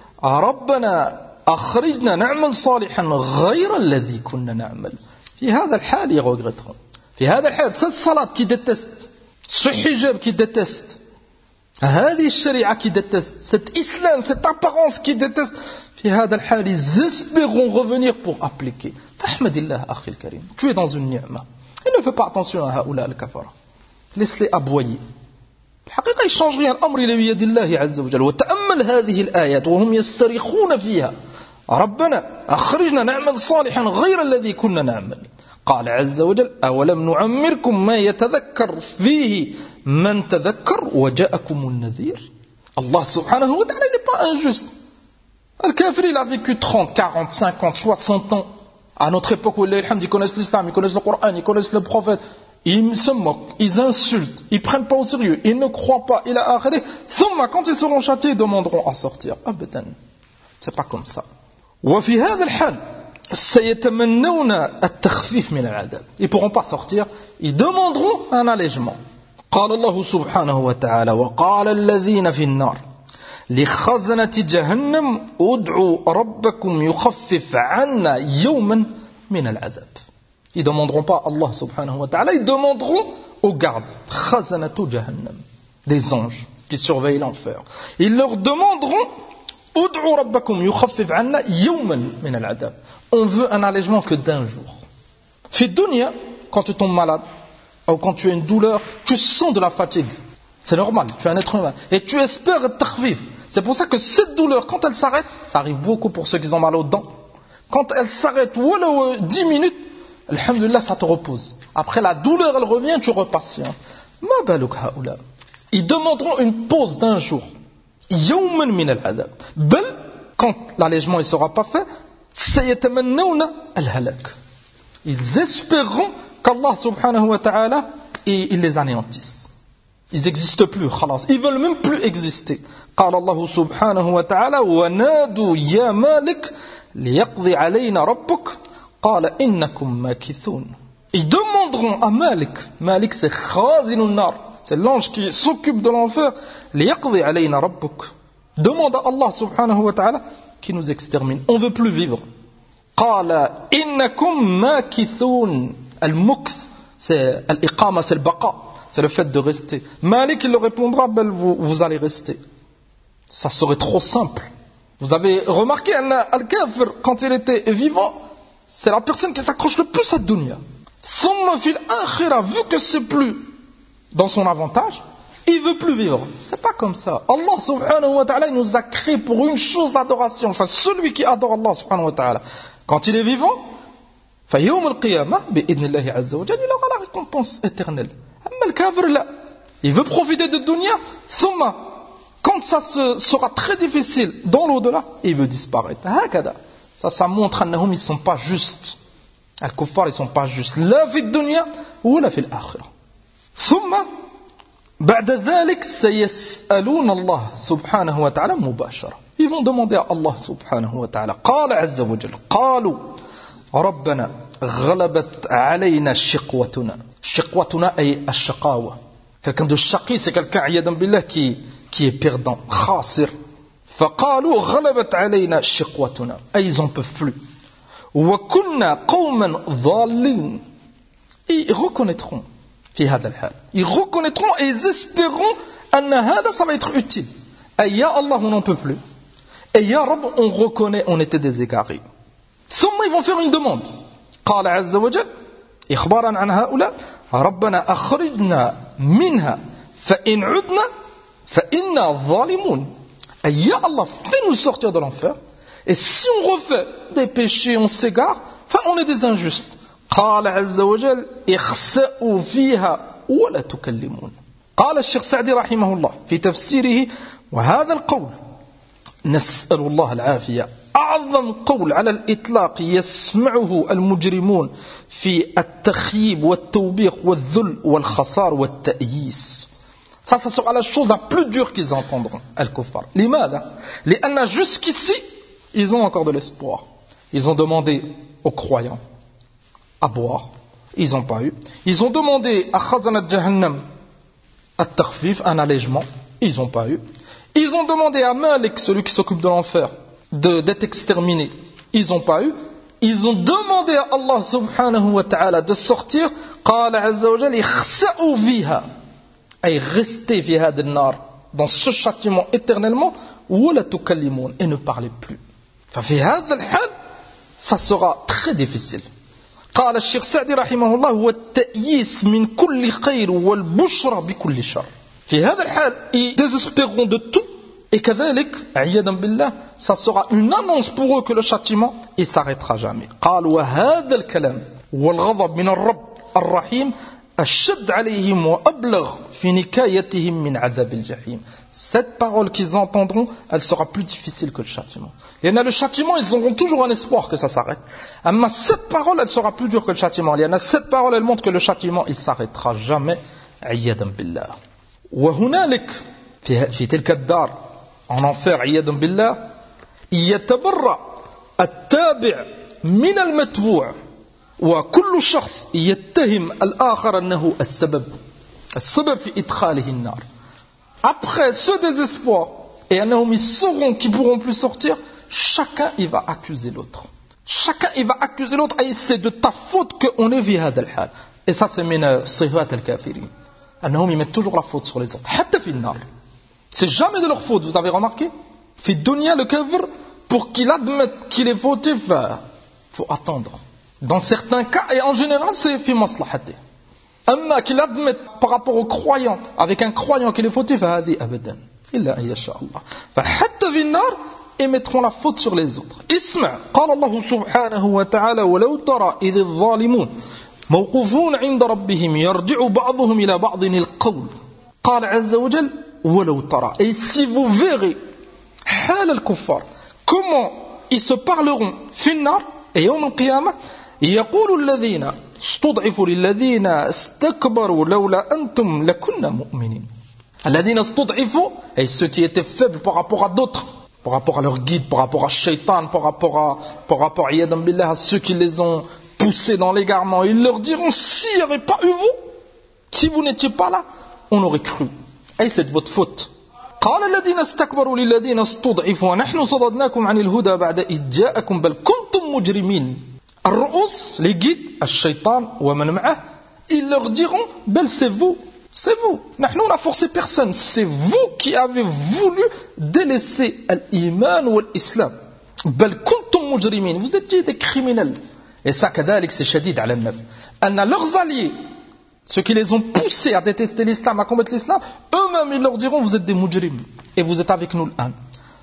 ربنا أخرجنا نعمل صالحا غير الذي كنا نعمل. في هذا الحال ils regretteront. في هذا الحال cette salade qui déteste, ce hijab qui déteste, هذه الشريعة qui déteste, cet islam, cette apparence qui déteste, في هذا الحال ils espéreront revenir pour appliquer. فاحمد الله أخي الكريم, tu es dans une ni'ma. Il ne fait pas attention à هؤلاء الكفرة, laisse-les aboyer. الحقيقة يشانج rien, الأمر إلى بيد الله عز وجل. وتأمل هذه الآيات وهم يسترخون فيها ربنا أخرجنا نعمل صالحا غير الذي كنا نعمل. قال عز وجل أولم نعمركم ما يتذكر فيه من تذكر وجاءكم النذير. Allah subhanahu wa ta'ala n'est pas injuste. Al-Kafir il a vécu 30, 40, 50, 60 ans. À notre époque où ils connaissent l'islam, ils connaissent le Coran, ils connaissent le prophète. Ils se moquent, ils insultent, ils prennent pas au sérieux, ils ne croient pas. Il a arrêté. Thumma, quand ils seront châtiés, ils demanderont à sortir. Abadan. C'est pas comme ça. وفي هذا الحال سيتمنون التخفيف من العذاب. Ils pourront pas sortir, ils demanderont un allègement. قال الله سبحانه وتعالى وقال الذين في النار لخزنة جهنم ادعوا ربكم يخفف عنا يوما من العذاب. Ils ne demanderont pas à Allah subhanahu wa ta'ala, ils demanderont aux gardes, khazanatu jahannam, des anges qui surveillent l'enfer. Ils leur demanderont ud'u rabbakum yukhaffif 'anna yawman min al-'adab. On veut un allègement que d'un jour. Fi dunya, quand tu tombes malade ou quand tu as une douleur, tu sens de la fatigue. C'est normal, tu es un être humain et tu espères être takhfif. C'est pour ça que cette douleur, quand elle s'arrête, ça arrive beaucoup pour ceux qui ont mal aux dents. Quand elle s'arrête, voilà 10 minutes, alhamdulillah, ça te repose. Après la douleur, elle revient, tu repatientes. Ma balouk haoula. Ils demanderont une pause d'un jour. Yawman min al-adab. Bel, quand l'allègement ne sera pas fait, sayatamannawna al-halak. Ils espéreront qu'Allah subhanahu wa ta'ala, il les anéantisse. Ils n'existent plus, khalas. Ils veulent même plus exister. قال الله سبحانه وتعالى ونادوا يا مالك ليقضي علينا ربك قال إنكم ماكثون. Ils demanderont à Malik. Malik c'est Khazinun Nar, c'est l'ange qui s'occupe de l'enfer. ليقضي علينا ربك. Demande à Allah subhanahu wa ta'ala qui nous extermine. On ne veut plus vivre. قال إنكم ماكثون. المكث c'est الإقامة, c'est le baqa, c'est le fait de rester. Malik il leur répondra ben, vous allez rester. Ça serait trop simple. Vous avez remarqué Al-Kafir quand il était vivant, c'est la personne qui s'accroche le plus à dunya. Thumma fil akhira, vu que c'est plus dans son avantage, il veut plus vivre. C'est pas comme ça. Allah subhanahu wa ta'ala nous a créé pour une chose, l'adoration. Enfin, celui qui adore Allah subhanahu wa ta'ala, quand il est vivant, fa yawm al-qiyamah, bi'idnillahi azza wa jalla, il aura la récompense éternelle. Amma al-kafir, là, il veut profiter de dunya, thumma, quand ça sera très difficile dans l'au-delà, il veut disparaître. Ça montre qu'ils ne sont pas justes. Al-Kuffar, ils ne sont pas justes. La fi dunya ou la fi l'akhirah. ثم بعد ذلك سيسألون الله سبحانه وتعالى مباشرة. Ils vont demander à Allah subhanahu wa ta'ala. قال عز وجل قالوا ربنا غلبت علينا شقوتنا. شقوتنا أي الشقاوة. Quelqu'un de shaqi, c'est quelqu'un عياذا بالله qui est perdant, khasir. فقالوا غلبت علينا شقوتنا. Ils en peuvent plus. وكنا قوما ضالين. Ils reconnaîtront في هذا الحال. Ils reconnaîtront et ils espéreront أن هذا ça va être utile. Et ya Allah, on n'en peut plus. Et ya Rabb, on reconnaît, on était des égarés. ثم ils vont faire une demande. قال عز وجل إخبارا عن هؤلاء ربنا أخرجنا منها فإن عدنا فإنا ظالمون. Et ya Allah, fais-nous sortir de l'enfer. Et si on refait des péchés, on s'égare, enfin on est des injustes. قال عز وجل اخسأوا فيها ولا تكلمون. قال الشيخ سعدي رحمه الله في تفسيره وهذا القول نسأل الله العافية أعظم قول على الإطلاق يسمعه المجرمون في التخييب والتوبيخ والذل والخسار والتأييس. Ça sera la chose la plus dure qu'ils entendront, Al-Kuffar. لماذا؟ لأن jusqu'ici, ils ont encore de l'espoir. Ils ont demandé aux croyants à boire, ils n'ont pas eu. Ils ont demandé à Khazanat Jahannam at-takhfif, un allègement, ils n'ont pas eu. Ils ont demandé à Malik, celui qui s'occupe de l'enfer, d'être exterminé, ils n'ont pas eu. Ils ont demandé à Allah subhanahu wa ta'ala de sortir. قال عز وجل اخسأوا فيها أي restez في هذا النار dans ce châtiment éternellement ولا تكلمون et ne parlez plus. ففي هذا الحال ça sera très difficile. قال الشيخ سعدي رحمه الله والتأييس من كل خير والبشرى بكل شر. في هذا الحال ils désespéreront de tout. Et كذلك عياذا بالله ça sera une annonce pour eux que le châtiment il s'arrêtera jamais. قال وهذا الكلام والغضب من الرب الرحيم أشد عليهم وأبلغ في نكايتهم من عذاب الجحيم. Cette parole qu'ils entendront, elle sera plus difficile que le châtiment. Et le châtiment, ils auront toujours un espoir que ça s'arrête. Mais cette parole, elle sera plus dure que le châtiment. Cette parole, elle montre que le châtiment, il s'arrêtera jamais. عياذا بالله. وهنالك في تلك الدار en enfer عياذا بالله يتبرأ التابع من المتبوع وكل شخص يتهم الآخر أنه السبب في إدخاله النار. Après ce désespoir et أنهم ils sauront qu'ils ne pourront plus sortir, chacun il va accuser l'autre. Chacun il va accuser l'autre et c'est de ta faute qu'on est في هذا الحال. Et ça c'est من صفات الكافرين. أنهم ils mettent toujours la faute sur les autres. حتى في النار. C'est jamais de leur faute, vous avez remarqué? في الدنيا le kafir pour qu'il admette qu'il est fautif, faut attendre. Dans certains cas, et en général, c'est fi maslahati. Amma qu'il admette par rapport aux croyants, avec un croyant qu'il est fautif, hadi abadan. Illa an yasha Allah. Fa hatta fi an-nar, ils mettront la faute sur les autres. Isma', qala Allah subhanahu wa ta'ala, walau tara idh adh-dhalimun mawqufun 'inda rabbihim yarji'u ba'dhuhum ila ba'dhin al-qawl. Qala 'azza wa jalla, walau tara. Et si vous verrez hal al-kuffar, comment ils se parleront fi an-nar et yawm al-qiyamah, يقول الذين استضعفوا للذين استكبروا لولا أنتم لكنا مؤمنين. الذين استضعفوا, et ceux qui étaient faibles par rapport à d'autres, par rapport à leur guide, par rapport à Shaitan, par rapport عياذا بالله à ceux qui les ont poussés dans l'égarement, ils leur diront, s'il n'y avait pas eu vous, si vous n'étiez pas là, on aurait cru. Et c'est de votre faute. قال الذين استكبروا للذين استضعفوا نحن صددناكم عن الهدى بعد إذ جاءكم بل كنتم مجرمين. الرؤوس, les guides, الشيطان ومن معه, ils leur diront, bel c'est vous. نحن on n'a forcé personne, c'est vous qui avez voulu délaisser l'iman ou l'islam. بل كنتم مجرمين, vous étiez des criminels. Et ça, كذلك, c'est شديد على النفس. أن leurs alliés, ceux qui les ont poussés à détester l'islam, à combattre l'islam, eux-mêmes ils leur diront, vous êtes des mujrim et vous êtes avec nous l'an.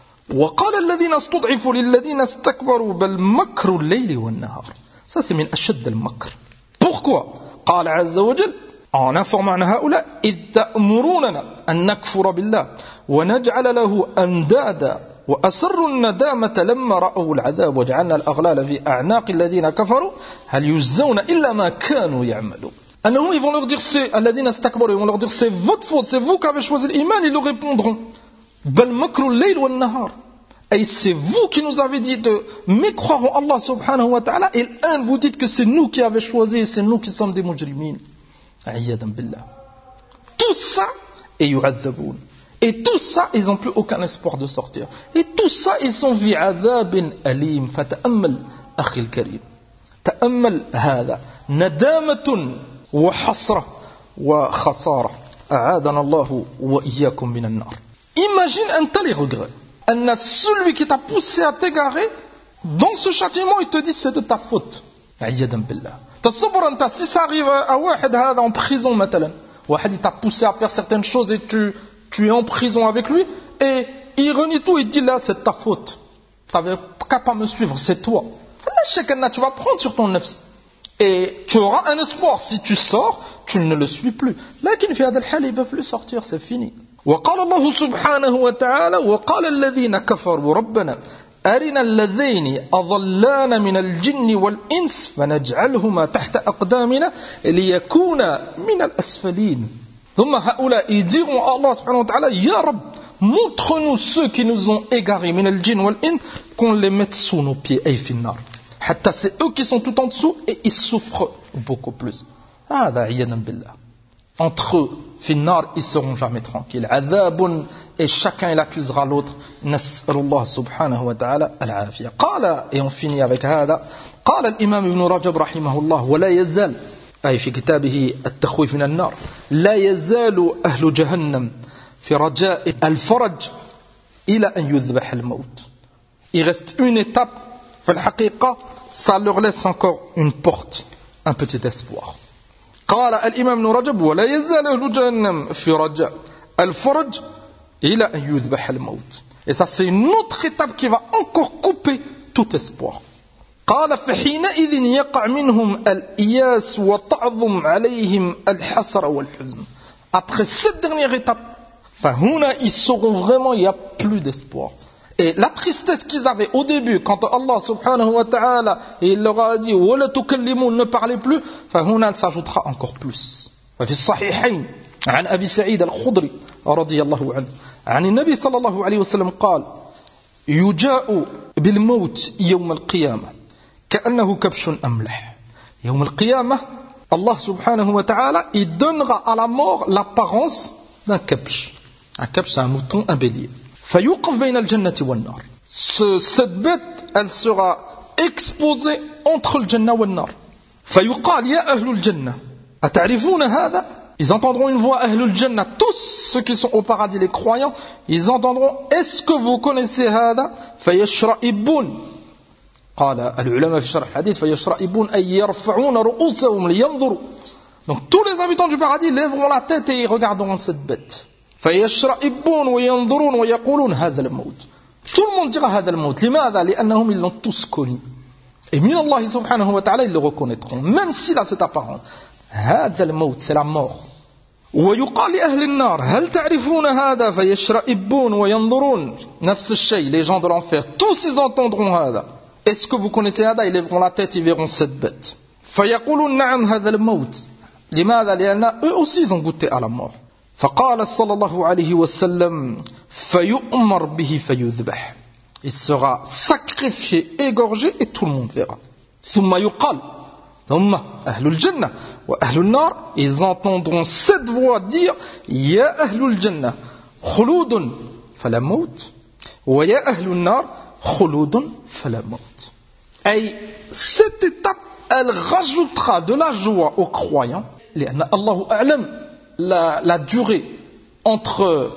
وقال الذين استضعفوا للذين استكبروا بل مكر الليل والنهار. Ça c'est من أشد المكر. Pourquoi? قال عز وجل en informant هؤلاء إذ تأمروننا أن نكفر بالله ونجعل له أندادا وأسروا الندامة لما رأوا العذاب وجعلنا الأغلال في أعناق الذين كفروا هل يجزون إلا ما كانوا يعملون. أنهم ils vont leur dire c'est الذين استكبروا, ils vont leur dire c'est votre faute, c'est vous qui avez choisi l'iman, ils leur répondront بل مكر الليل والنهار. Et c'est vous qui nous avez dit de mécroire en Allah subhanahu wa ta'ala, et vous dites que c'est nous qui avons choisi, et c'est nous qui sommes des mujrimines. Ayyadam billah. Tout ça, et yu'adhaboun. Et tout ça, ils n'ont plus aucun espoir de sortir. Et tout ça, ils sont fi adhabin alim. Fata'ammal, akhi al-karim. Ta'ammal hada. Nadamatun wa hasra wa khasara. A'adana Allahu wa iyyakum min an-nar. Imagine un tel regret. Celui qui t'a poussé à t'égarer, dans ce châtiment, il te dit c'est de ta faute. Ayyadam billah. Si ça arrive à Wahid en prison, مثلا, Wahid t'a poussé à faire certaines choses et tu es en prison avec lui, et il renie tout, il dit là c'est de ta faute. Tu n'avais qu'à pas me suivre, c'est toi. Là, tu vas prendre sur ton nefs. Et tu auras un espoir. Si tu sors, tu ne le suis plus. Là, qu'il fait il ne peut plus sortir, c'est fini. وقال الله سبحانه وتعالى وقال الذين كفروا ربنا أرنا الذين أضلانا من الجن والإنس فنجعلهما تحت أقدامنا ليكونا من الأسفلين. ثم هؤلاء يديرون الله سبحانه وتعالى يا رب montre-nous ceux qui nous ont égarés من الجن والإنس qu'on les mette sous nos pieds أي في النار. حتى c'est eux qui sont tout en dessous et ils souffrent beaucoup plus. هذا عياذا بالله. Entre eux finnar, ils seront jamais tranquilles. Adhabun, et chacun il accusera l'autre. Nas'alullah subhanahu wa ta'ala al-afiya. Qala, et on finit avec hada. قال الإمام ابن رجب رحمه الله ولا يزال أي في كتابه التخويف من النار لا يزال أهل جهنم في رجاء الفرج إلى أن يذبح الموت. Il reste une étape, في الحقيقة ça leur laisse encore une porte, un petit espoir. قال الإمام ابن رجب ولا يزال أهل جهنم في رجاء الفرج إلى أن يذبح الموت. Et ça c'est une autre étape qui va encore couper tout espoir. قال فحينئذ يقع منهم الإياس وتعظم عليهم الحسرة والحزن. Après cette dernière étape, فهنا ils sauront vraiment il n'y a plus d'espoir. Et la tristesse qu'ils avaient au début, quand Allah subhanahu wa ta'ala il leur a dit ولا تكلمون, ne parlez plus, فهنا elle s'ajoutera encore plus. ففي الصحيحين عن أبي سعيد الخدري رضي الله عنه عن النبي صلى الله عليه وسلم قال يجاء بالموت يوم القيامة كأنه كبش أملح. يوم القيامة Allah subhanahu wa ta'ala il donnera à la mort l'apparence d'un kabsh. Un kabsh c'est un mouton, un bélier. فيوقف بين الجنة والنار. Cette bête elle sera exposée entre le Jannah et le Nar. فيقال يا أهل الجنة أتعرفون هذا. Ils entendront une voix أهل الجنة, tous ceux qui sont au paradis, les croyants, ils entendront est-ce que vous connaissez هذا. فيشرئبون. قال العلماء في شرح الحديث فيشرئبون أي يرفعون رؤوسهم لينظروا. Donc tous les habitants du paradis lèveront la tête et ils regarderont cette bête. فيشرئبون وينظرون ويقولون هذا الموت. Tout le monde dira هذا الموت. لماذا؟ لأنهم ils l'ont tous connu. Et min Allah subhanahu wa ta'ala ils le reconnaîtront, même s'il a cette apparence. هذا الموت c'est la mort. ويقال لأهل النار هل تعرفون هذا فيشرئبون وينظرون. نفس الشيء, les gens de l'enfer tous ils entendront هذا. Est-ce que vous connaissez هذا? Ils lèveront la tête, ils verront cette bête. فيقولون نعم هذا الموت. لماذا؟ لأن eux aussi ils ont goûté à la mort. فقال صلى الله عليه وسلم فيؤمر به فيذبح. Il sera sacrifié, égorgé et tout le monde verra. ثم يقال ثم أهل الجنة وأهل النار. Ils entendront cette voix dire يا أهل الجنة خلود فلا موت ويا أهل النار خلود فلا موت. Et cette étape elle rajoutera de la joie aux croyants. لأن الله أعلم la durée entre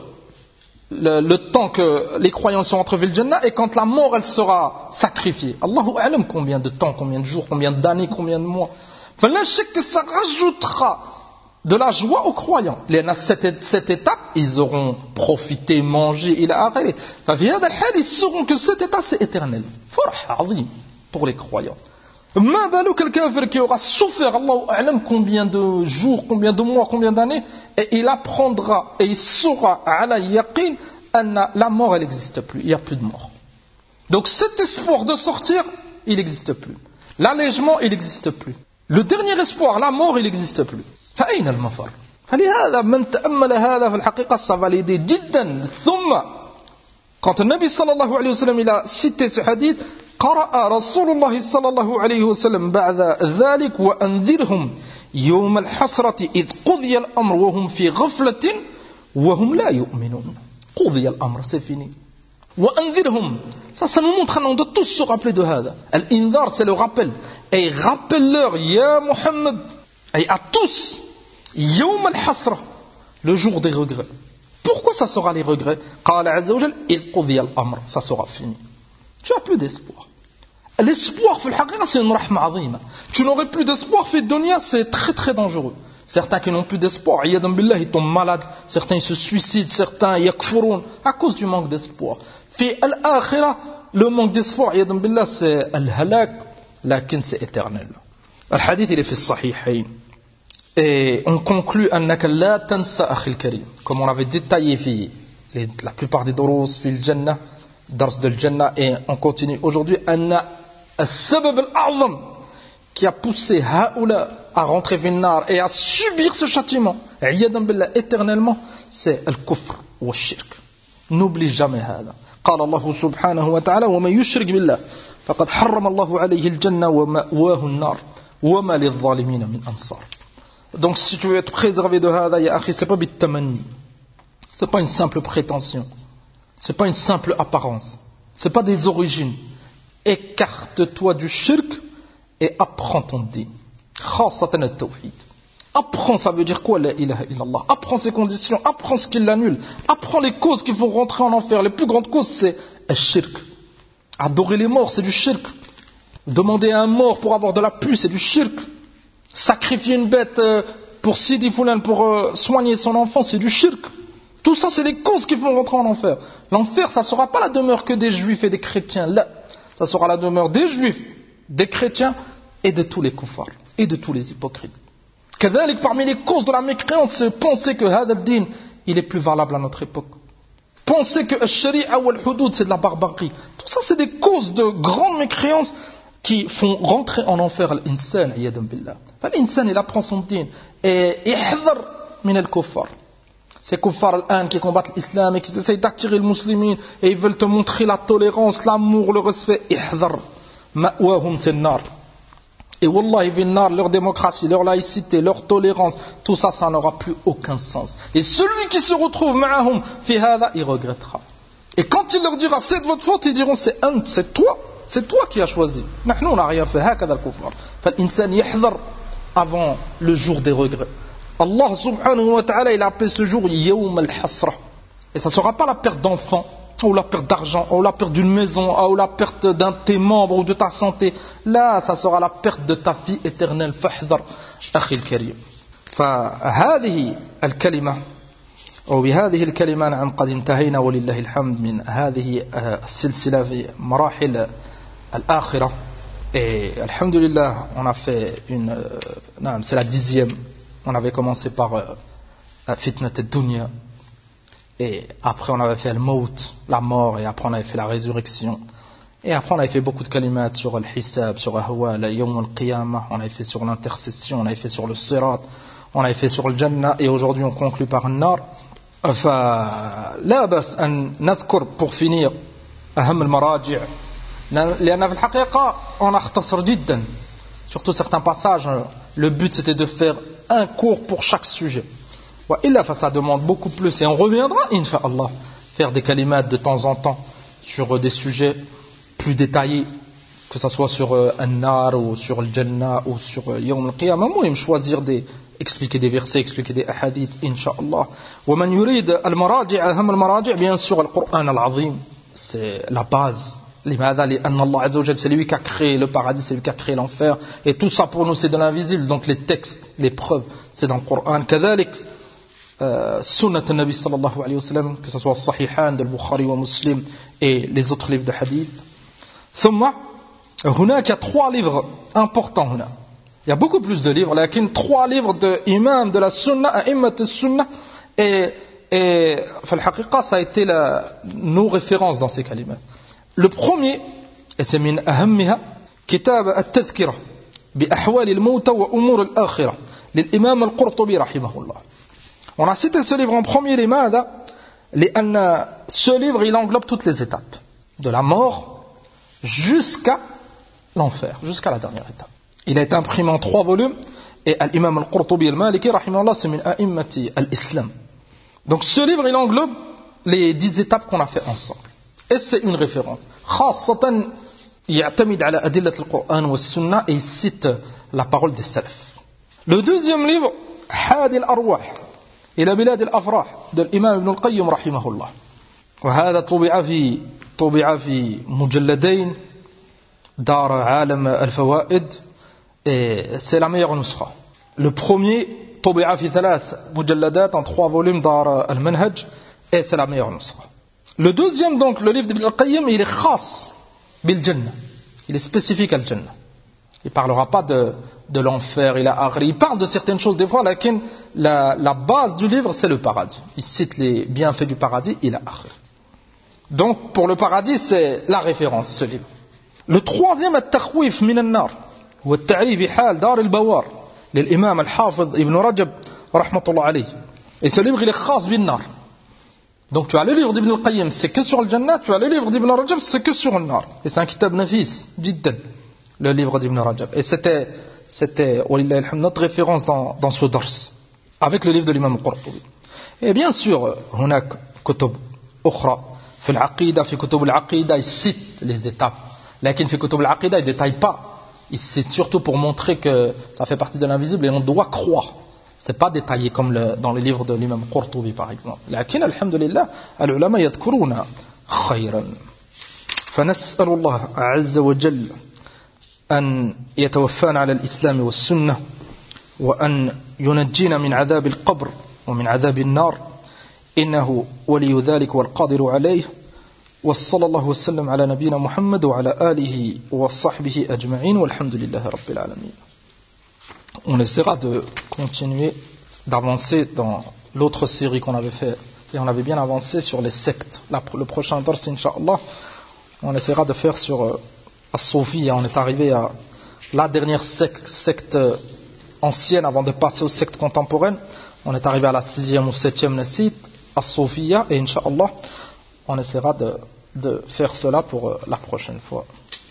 le temps que les croyants sont entrés dans le Jannah et quand la mort elle sera sacrifiée. Allahu a'lam combien de temps, combien de jours, combien d'années, combien de mois. Là, je sais que ça rajoutera de la joie aux croyants. Cette étape, ils auront profité, mangé, il a arrêté. Ils sauront que cette étape c'est éternel. Farah azim pour les croyants. Ma balou quel kafir qui aura souffert, Allahu a'lam combien de jours, combien de mois, combien d'années, et il apprendra et il saura ala yaqin anna la mort elle n'existe plus, il n'y a plus de mort. Donc cet espoir de sortir, il n'existe plus. L'allègement, il n'existe plus. Le dernier espoir, la mort, il n'existe plus. فأين المفر؟ فلهذا من تأمل هذا في الحقيقة ça va l'aider جدا. ثم quand le Nabi sallallahu alayhi wa sallam il a cité ce hadith, قرأ رسول الله صلى الله عليه وسلم بعد ذلك وأنذرهم يوم الحسرة إذ قضي الأمر وهم في غفلة وهم لا يؤمنون. قضي الأمر c'est fini. وأنذرهم ça nous montre un de tous se rappeler de هذا. الإنذار c'est le rappel. Et rappelle-leur يا محمد et à tous يوم الحسرة le jour des regrets. Pourquoi ça sera les regrets? قال عز وجل إذ قضي الأمر ça sera fini. Tu as plus d'espoir. L'espoir, c'est une rahma azima. Tu n'aurais plus d'espoir, fait dunya, c'est très très dangereux. Certains qui n'ont plus d'espoir, ils tombent malades, certains ils se suicident, certains yakfurun, à cause du manque d'espoir. Fait al-akhirah, le manque d'espoir, c'est al-halak, lakin c'est éternel. Le hadith, il est fait sahihayn. Et on conclut, annaka la tansa akhil karim. Comme on l'avait détaillé, la plupart des durous, fil jannah, dars de Jannah, et on continue aujourd'hui. Anna as-sabab al-a'zam qui a poussé haoula à rentrer dans le nar et à subir ce châtiment iyadan billah éternellement, c'est al-kufr wa shirk. N'oublie jamais هذا. قال الله سبحانه وتعالى ومن يشرك بالله فقد حرم الله عليه الجنة ومأواه النار وما للظالمين من أنصار. Donc si tu veux être préservé de hada, ya akhi, c'est pas bitamani. C'est pas une simple prétention. C'est pas une simple apparence. C'est pas des origines. Écarte-toi du shirk et apprends ton din. Khassatan at-tawhid. Apprends, ça veut dire quoi, la ilaha illallah. Apprends ses conditions, apprends ce qui l'annule. Apprends les causes qui font rentrer en enfer. Les plus grandes causes, c'est le shirk. Adorer les morts, c'est du shirk. Demander à un mort pour avoir de la pluie, c'est du shirk. Sacrifier une bête pour Sidi Foulan, pour soigner son enfant, c'est du shirk. Tout ça, c'est les causes qui font rentrer en enfer. L'enfer, ça ne sera pas la demeure que des juifs et des chrétiens. Là, ça sera la demeure des juifs, des chrétiens et de tous les koufars et de tous les hypocrites. Kadhalik, parmi les causes de la mécréance, c'est penser que Hada ad-din, il est plus valable à notre époque. Penser que Al-Shari'a ou Al-Hudud, c'est de la barbarie. Tout ça, c'est des causes de grandes mécréances qui font rentrer en enfer l'insan, iyadun billah. L'insan, il apprend son din. Et ihdar min al-kuffar. Ces kuffars al-an qui combattent l'islam et qui essayent d'attirer les musulmans et ils veulent te montrer la tolérance, l'amour, le respect. Ihdar. Ma'wahum c'est nar. Et wallahi vinnar, leur démocratie, leur laïcité, leur tolérance, tout ça, ça n'aura plus aucun sens. Et celui qui se retrouve ma'ahum fi hada, il regrettera. Et quand il leur dira c'est de votre faute, ils diront c'est toi qui as choisi. Nahnu on n'a rien fait, hakada al-kufar. Fal-insan yahdar avant le jour des regrets. Allah subhanahu wa ta'ala, il a appelé ce jour Yawm al-Hasra. Et ça ne sera pas la perte d'enfants, ou la perte d'argent, ou la perte d'une maison, ou la perte d'un de tes membres, ou de ta santé. Là, ça sera la perte de ta vie éternelle. Fahdar, akhi al-karim. فهذه الكلمة أو بهذه الكلمة نعم قد انتهينا ولله الحمد من هذه السلسلة في مراحل الآخرة. Et alhamdulillah, on a fait c'est la 10e. On avait commencé par Fitnat ad-Dunya. Et après on avait fait al-Maut, la mort. Et après on avait fait la résurrection. Et après on avait fait beaucoup de kalimat sur al-Hisab, sur al-Hawa, al-Yawm al-Qiyamah. On avait fait sur l'intercession, on avait fait sur le Sirat. On avait fait sur le Jannah. Et aujourd'hui on conclut par al-Nar. فلا بس أن نذكر pour finir أهم المراجع لأن في الحقيقة on اختصر جدا surtout certains passages. Le but c'était de faire un cours pour chaque sujet. وإلا ça demande beaucoup plus et on reviendra incha'Allah faire des kalimats de temps en temps sur des sujets plus détaillés, que ce soit sur An-Nar ou sur le Jannah ou sur Yawm al-Qiyamah. Moi choisir expliquer des versets, expliquer des hadiths, incha'Allah. ومن يريد المراجع أهم المراجع bien sûr le Coran al-Azim, c'est la base. لماذا؟ لأن الله عز وجل c'est lui qui a créé le paradis, c'est lui qui a créé l'enfer, et tout ça pour nous c'est de l'invisible. Donc les textes, les preuves, c'est dans le Coran. كذلك سنة النبي صلى الله عليه وسلم, que ce soit الصحيحان de Bukhari ou Muslim et les autres livres de hadith. ثم هناك 3 livres importants هنا. Il y a beaucoup plus de livres, mais 3 livres de imam de la sunna, a'immat al-sunnah, et فالحقيقة ça a été nos références dans ces kalimats. Le premier, et c'est min ahammiha, kitab at-tadhkira bi ahwal al-mawta wa umur al-akhirah للإمام القرطبي رحمه الله. On a cité ce livre en premier, لماذا؟ لأن ce livre il englobe toutes les étapes de la mort jusqu'à l'enfer, jusqu'à la dernière étape. Il a été imprimé en 3 volumes et l'imam al-Qurtubi al-Maliki rahimahullah, c'est min a'immati al-Islam. Donc ce livre il englobe les 10 étapes qu'on a fait ensemble. Et c'est une référence. خاصة يعتمد على أدلة القرآن والسنة, et il cite la parole des salafs. Le deuxième livre, حادي الأرواح إلى بلاد الأفراح de l'imam Ibn al-Qayyim rahimahullah. وهذا طبع في مجلدين دار عالم الفوائد, et c'est la meilleure nusra. Le premier طبع في 3 مجلدات en 3 volumes دار المنهج, et c'est la meilleure nusra. Le deuxième, donc, le livre d'Ibn al-Qayyim, il est khas bil Jannah. Il est spécifique à Jannah. Il ne parlera pas de l'enfer, il parle de certaines choses des fois, mais la base du livre, c'est le paradis. Il cite les bienfaits du paradis, il a akhir. Donc, pour le paradis, c'est la référence, ce livre. Le troisième, At-Takhwif min al-Nar, ou At-Ta'rif bi Hal Dar al-Bawar, de l'imam al-Hafidh Ibn Rajab, rahmatullah alayhi. Et ce livre, il est khas bil Nar. Donc tu as le livre d'Ibn al-Qayyim, c'est que sur le Jannah, tu as le livre d'Ibn Rajab, c'est que sur le Nar. Et c'est un kitab nafis, jiddan, le livre d'Ibn Rajab. Et c'est c'était notre référence dans ce dars, avec le livre de l'imam Qurtubi. Et bien sûr, هناك كتب أخرى في العقيدة. في كتب العقيدة, il cite les étapes. لكن في كتب العقيدة, il ne détaille pas. Il cite surtout pour montrer que ça fait partie de l'invisible et on doit croire. C'est pas détaillé comme dans les livres de l'imam Qurtubi par exemple. لكن الحمد لله العلماء يذكرون خيرا. فنسأل الله عز وجل أن يتوفانا على الإسلام والسنة وأن ينجينا من عذاب القبر ومن عذاب النار إنه ولي ذلك والقادر عليه. وصلى الله وسلم على نبينا محمد وعلى آله وصحبه أجمعين والحمد لله رب العالمين. On essaiera de continuer d'avancer dans l'autre série qu'on avait fait et on avait bien avancé sur les sectes. Le prochain dars, Inch'Allah, on essaiera de faire sur As-Soufiyya. On est arrivé à la dernière secte ancienne avant de passer aux sectes contemporaines. On est arrivé à la 6e ou 7e Nasid, As-Soufiyya, et Inch'Allah, on essaiera de faire cela pour la prochaine fois.